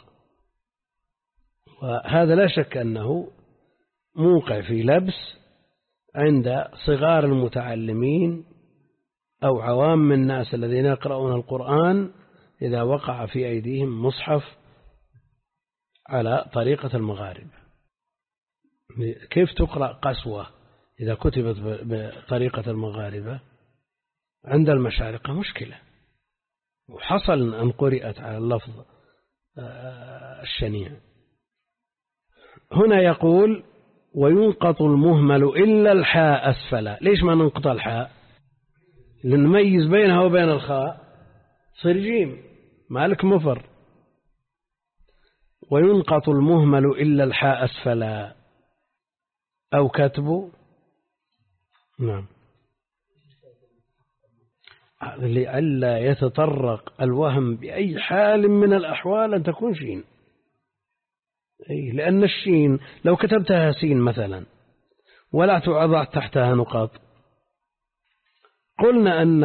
وهذا لا شك أنه موقع في لبس عند صغار المتعلمين أو عوام الناس الذين يقرؤون القرآن إذا وقع في أيديهم مصحف على طريقة المغاربة. كيف تقرأ قسوة إذا كتبت بطريقة المغاربة؟ عند المشارقة مشكلة، وحصل أن قرأت على اللفظ الشنيع. هنا يقول وينقط المهمل إلا الحاء أسفلا. ليش ما ننقط الحاء؟ لنميز بينها وبين الخاء، صير جيم مالك مفر. وينقط المهمل إلا الحاء أسفلا أو كتب. نعم، لئلا يتطرق الوهم بأي حال من الأحوال أن تكون شين. لأن الشين لو كتبتها سين مثلا ولا تعضع تحتها نقاط، قلنا أن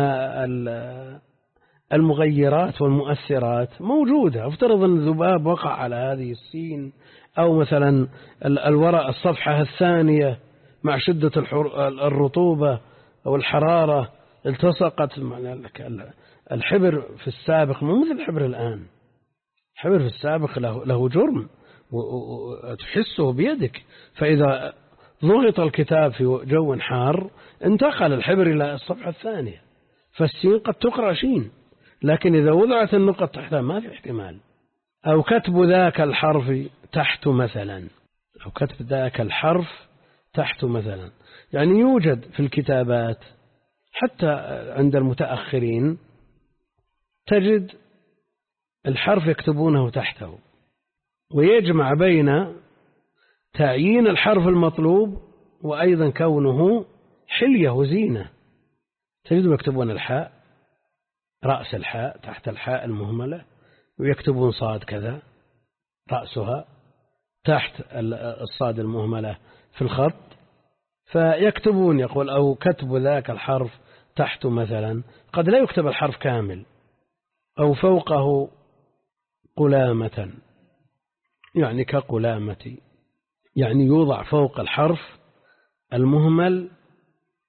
المغيرات والمؤثرات موجودة. افترض أن الذباب وقع على هذه السين، أو مثلا الورق الصفحة الثانية مع شدة الرطوبة أو الحرارة التصقت. الحبر في السابق مو مثل الحبر الآن. الحبر في السابق له جرم وتحسه بيدك، فإذا ضغط الكتاب في جو حار انتقل الحبر إلى الصفحة الثانية، فالسين قد تقرأ شين، لكن إذا وضعت النقط تحتها ما في احتمال. أو كتب ذاك الحرف تحت مثلا، أو كتب ذاك الحرف تحت مثلا، يعني يوجد في الكتابات حتى عند المتأخرين تجد الحرف يكتبونه تحته، ويجمع بين تعيين الحرف المطلوب وأيضا كونه حلية وزينة. تجدوا يكتبون الحاء رأس الحاء تحت الحاء المهملة، ويكتبون صاد كذا رأسها تحت الصاد المهملة في الخط، فيكتبون يقول أو كتب ذاك الحرف تحت مثلا. قد لا يكتب الحرف كامل، أو فوقه قلامة، يعني كقلامة، يعني يوضع فوق الحرف المهمل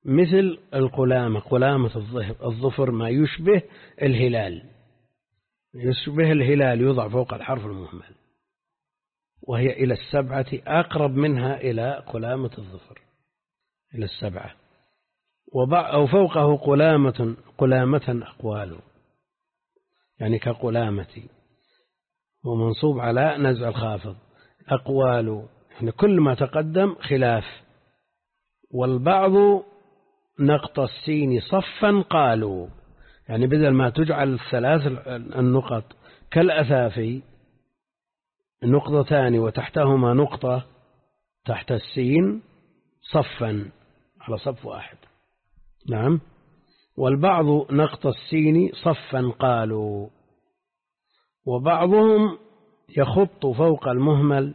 مثل القلامة، قلامة الظفر ما يشبه الهلال، يشبه الهلال يوضع فوق الحرف المهمل، وهي إلى 7 أقرب منها إلى قلامة الظفر، إلى 7. أو فوقه قلامة أقوال، يعني كقلامة، ومنصوب على نزع الخافض. أقوال يعني كل ما تقدم خلاف. والبعض نقط السين صفا قالوا، يعني بدل ما تجعل 3 النقط كالأثافي، نقطتان وتحتهما نقطة تحت السين، صفا على صف واحد. نعم. والبعض نقط السين صفا قالوا. وبعضهم يخط فوق المهمل،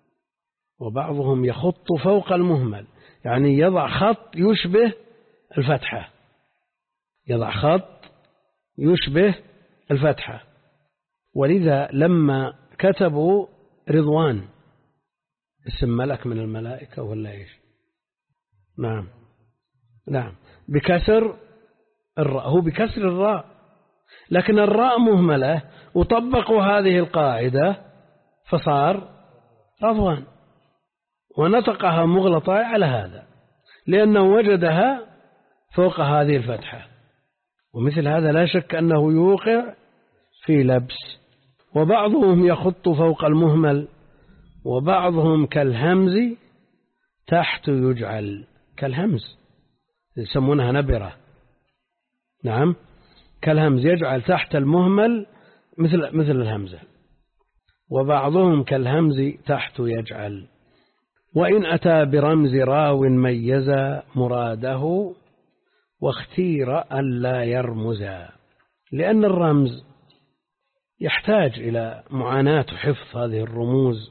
وبعضهم يخط فوق المهمل، يعني يضع خط يشبه الفتحة، يضع خط يشبه الفتحة. ولذا لما كتبوا رضوان، اسم ملك من الملائكة ولا إيش؟ نعم نعم، بكسر الراء، هو بكسر الراء، لكن الراء مهملة، وطبقوا هذه القاعدة فصار رضوان، ونطقها مغلطة على هذا، لأنه وجدها فوق هذه الفتحة. ومثل هذا لا شك أنه يوقع في لبس. وبعضهم يخط فوق المهمل، وبعضهم كالهمز تحت يجعل، كالهمز يسمونها نبرة. نعم، كالهمز يجعل تحت المهمل مثل الهمزة. وبعضهم كالهمز تحت يجعل. وإن أتى برمز راو ميز مراده واختير ألا يرمزا، لأن الرمز يحتاج إلى معاناة حفظ هذه الرموز.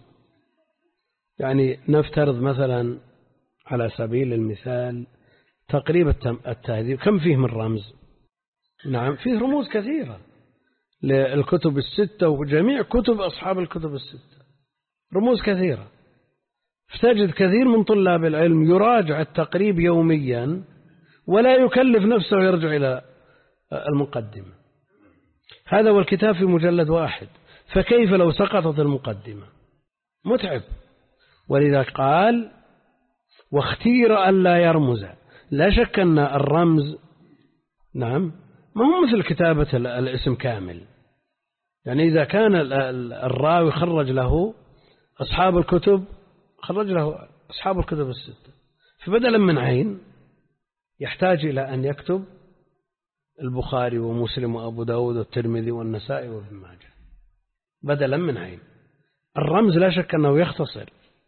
يعني نفترض مثلا على سبيل المثال تقريب التهذيب، كم فيه من رمز؟ نعم، فيه رموز كثيرة للكتب 6 وجميع كتب أصحاب الكتب 6، رموز كثيرة. فتجد كثير من طلاب العلم يراجع التقريب يوميا ولا يكلف نفسه يرجع إلى المقدمة. هذا والكتاب في مجلد واحد، فكيف لو سقطت المقدمة؟ متعب. ولذا قال واختير ألا يرمز. لا شك أن الرمز نعم ما هو مثل كتابة الاسم كامل. يعني إذا كان الراوي خرج له أصحاب الكتب، خرج له أصحاب الكتب 6، فبدلا من عين يحتاج إلى أن يكتب البخاري ومسلم وأبو داود والترمذي والنسائي وابن ماجه بدلا من عين. الرمز لا شك أنه يختصر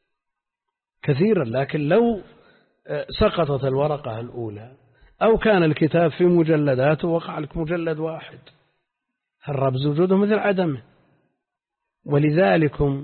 كثيرا، لكن لو سقطت الورقة الأولى أو كان الكتاب في مجلدات ووقع لك مجلد واحد، الرمز وجوده مثل عدمه. ولذلك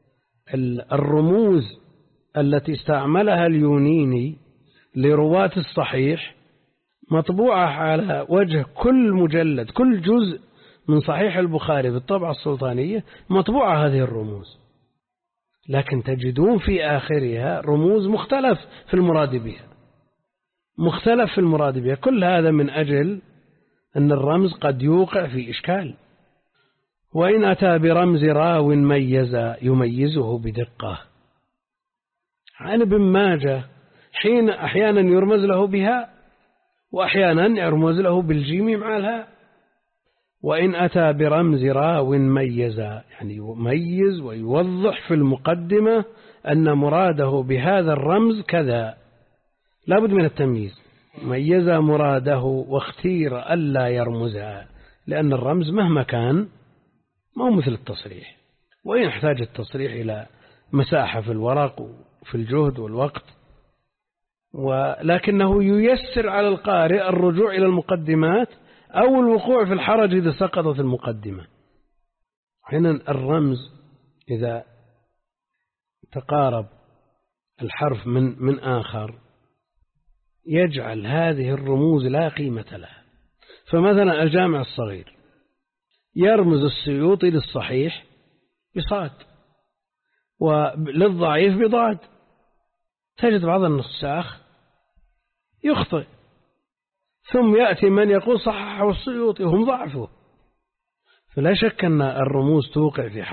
الرموز التي استعملها اليونيني لرواة الصحيح مطبوعة على وجه كل مجلد، كل جزء من صحيح البخاري بالطبعة السلطانية مطبوعة هذه الرموز، لكن تجدون في آخرها رموز مختلف في المراد بها، مختلف في المراد بها. كل هذا من أجل أن الرمز قد يوقع في إشكال. وإن أتى برمز راو ميز يميزه بدقة. عن ابن ماجه أحيانا يرمز له بها وأحيانا يرمز له بالجيم مع الهاء. وإن أتى برمز راو ميز، يعني يميز ويوضح في المقدمة أن مراده بهذا الرمز كذا، لا بد من التمييز. ميز مراده واختير ألا يرمزها، لأن الرمز مهما كان ما هو مثل التصريح، وإن احتاج التصريح إلى مساحة في الورق وفي الجهد والوقت، ولكنه ييسر على القارئ الرجوع إلى المقدمات أو الوقوع في الحرج إذا سقطت المقدمة. حين الرمز إذا تقارب الحرف من آخر يجعل هذه الرموز لا قيمة لها. فمثلا الجامع الصغير يرمز السيوطي للصحيح بصاد وللضعيف بضاد. تجد بعض النساخ يخطئ ثم يأتي من يقول صححه السيوطي وهم ضعفه. فلا شك أن الرموز توقع في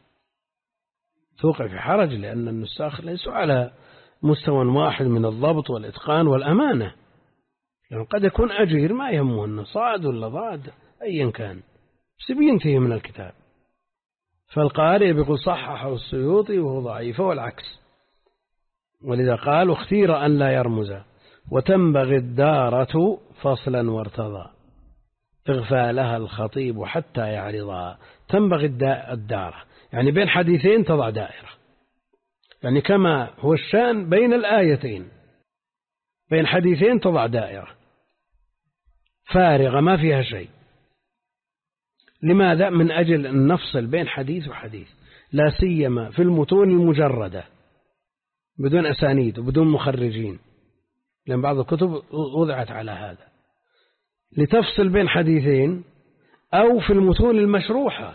حرج لأن النساخ ليسوا على مستوى واحد من الضبط والإتقان والأمانة، يعني قد يكون أجير ما يهمه أنه صاد ولا ضاد أيا كان، بس بينتهي من الكتاب. فالقارئ بيقول صححه السيوطي وهو ضعيف والعكس، ولذا قال واختير أن لا يرمز. وتنبغي الدارة فصلا وارتضى اغفالها الخطيب حتى يعرضها. تنبغي الدارة يعني بين حديثين تضع دائرة، يعني كما هو الشأن بين الآيتين، بين حديثين تضع دائرة فارغة ما فيها شيء. لماذا؟ من أجل أن نفصل بين حديث وحديث، لا سيما في المتون المجردة بدون أسانيد وبدون مخرجين، لأن بعض الكتب وضعت على هذا لتفصل بين حديثين، أو في المتون المشروحة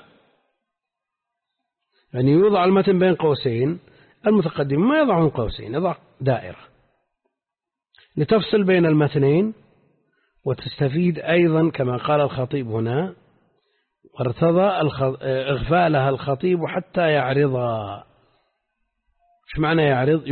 يعني يوضع المتن بين قوسين، المتقدم ما يضعون قوسين، يضع دائرة لتفصل بين المتنين، وتستفيد أيضا كما قال الخطيب هنا وارتضى اغفالها الخطيب حتى يعرضها. ايش معنى يعرض؟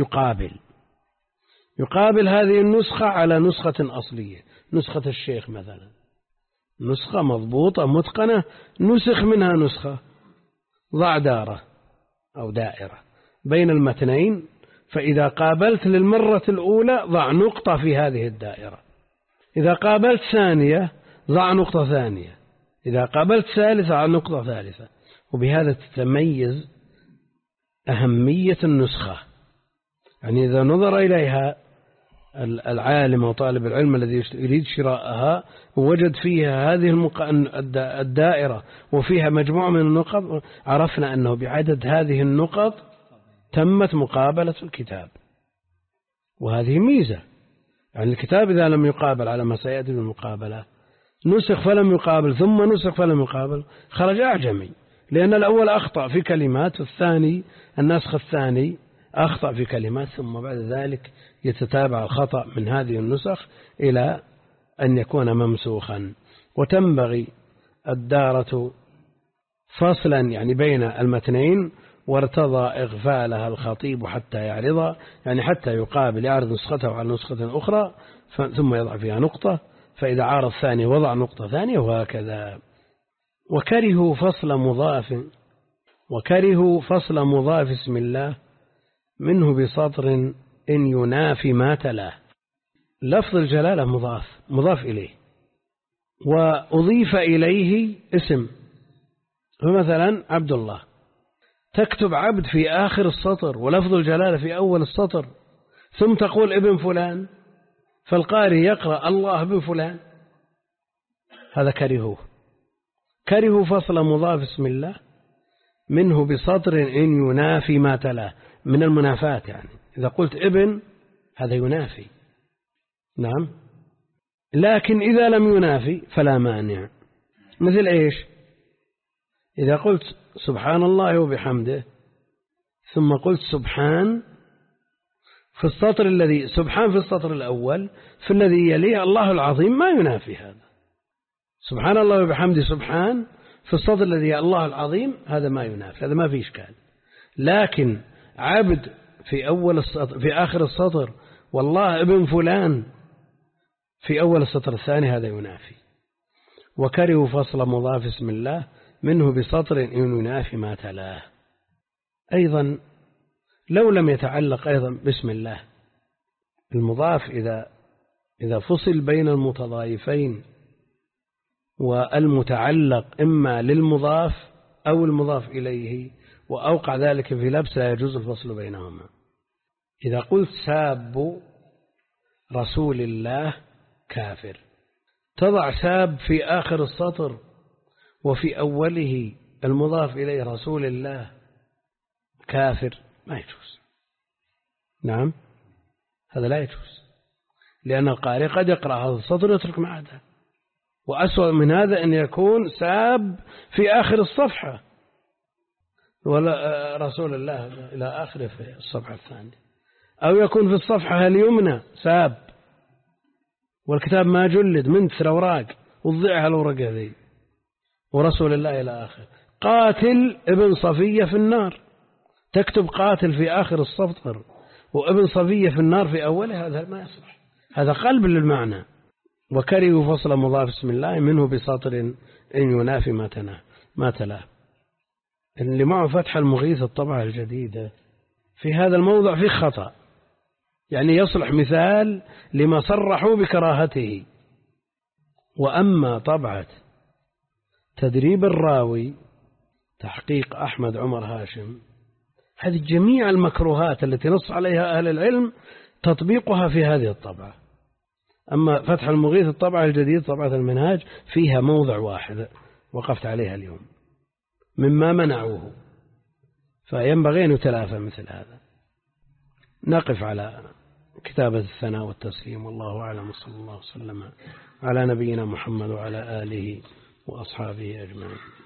يقابل هذه النسخة على نسخة أصلية، نسخة الشيخ مثلا، نسخة مضبوطة متقنة نسخ منها نسخة، ضع دارة أو دائرة بين المتنين، فإذا قابلت للمرة الأولى ضع نقطة في هذه الدائرة، إذا قابلت ثانية ضع نقطة ثانية، إذا قابلت ثالثة ضع نقطة ثالثة. وبهذا تتميز أهمية النسخة. يعني إذا نظر إليها العالم وطالب العلم الذي يريد شراءها ووجد فيها هذه الدائرة وفيها مجموعة من النقط، عرفنا أنه بعدد هذه النقط تمت مقابلة الكتاب، وهذه ميزة. يعني الكتاب إذا لم يقابل على ما سيأتي بالمقابلة، نسخ فلم يقابل ثم نسخ فلم يقابل، خرج أعجمي، لأن الأول أخطأ في كلمات، والثاني النسخ الثاني أخطأ في كلمات، ثم بعد ذلك يتتابع الخطأ من هذه النسخ إلى أن يكون ممسوخا. وتنبغي الدارة فصلا يعني بين المتنين، وارتضى إغفالها الخطيب حتى يعرض، يعني حتى يقابل، يعرض نسخته على نسخة أخرى ثم يضع فيها نقطة، فإذا عارض ثاني وضع نقطة ثانية، وهكذا. وكرهوا فصل مضاف اسم الله منه بسطر إن ينافي ما تلاه. لفظ الجلالة مضاف إليه، وأضيف إليه اسم، فمثلا عبد الله، تكتب عبد في آخر السطر ولفظ الجلالة في أول السطر، ثم تقول ابن فلان، فالقارئ يقرأ الله ابن فلان، هذا كرهوا فصل مضاف اسم الله منه بسطر إن ينافي ما تلاه، من المنافاة، يعني إذا قلت ابن هذا ينافي، نعم، لكن إذا لم ينافي فلا مانع. مثل إيش؟ إذا قلت سبحان الله وبحمده ثم قلت سبحان في السطر الذي سبحان في السطر الأول، في الذي يليه الله العظيم، ما ينافي هذا. سبحان الله وبحمده سبحان في السطر الذي الله العظيم، هذا ما ينافي، هذا ما فيه إشكال. لكن عبد في أول السطر في آخر السطر والله ابن فلان في أول السطر الثاني، هذا ينافي. وكرهوا فصل مضاف اسم الله منه بسطر إن ينافي ما تلاه. أيضا لو لم يتعلق أيضا باسم الله، المضاف إذا فصل بين المتضايفين والمتعلق إما للمضاف أو المضاف إليه وأوقع ذلك في لبس، لا يجوز الفصل بينهما. إذا قلت ساب رسول الله كافر، تضع ساب في آخر السطر وفي أوله المضاف إليه رسول الله كافر، ما يجوز. نعم، هذا لا يجوز، لأن القارئ قد يقرأ هذا السطر ويترك ما عدا. وأسوأ من هذا أن يكون ساب في آخر الصفحة ولا رسول الله إلى آخره في الصفحة الثانية، أو يكون في الصفحة اليمنى ساب والكتاب ما جلد من 3 أوراق وضعها الورقة ذي ورسول الله إلى آخر. قاتل ابن صفية في النار، تكتب قاتل في آخر السطر وابن صفية في النار في أوله، هذا ما يصلح، هذا قلب للمعنى. وكرهوا فصل مضاف اسم الله منه بسطر إن ينافي ما تلاه. اللي معه فتح المغيث الطبعة الجديدة في هذا الموضع فيه خطأ، يعني يصلح مثال لما صرحوا بكراهته. وأما طبعة تدريب الراوي تحقيق أحمد عمر هاشم، هذه جميع المكروهات التي نص عليها أهل العلم تطبيقها في هذه الطبعة. أما فتح المغيث الطبعة الجديد طبعة المنهاج فيها موضع واحد وقفت عليها اليوم مما منعوه، فينبغي أن يتلافى مثل هذا. نقف على كتابة الثناء والتسليم، والله أعلم، صلى الله وسلم على نبينا محمد وعلى آله وأصحابه أجمعين.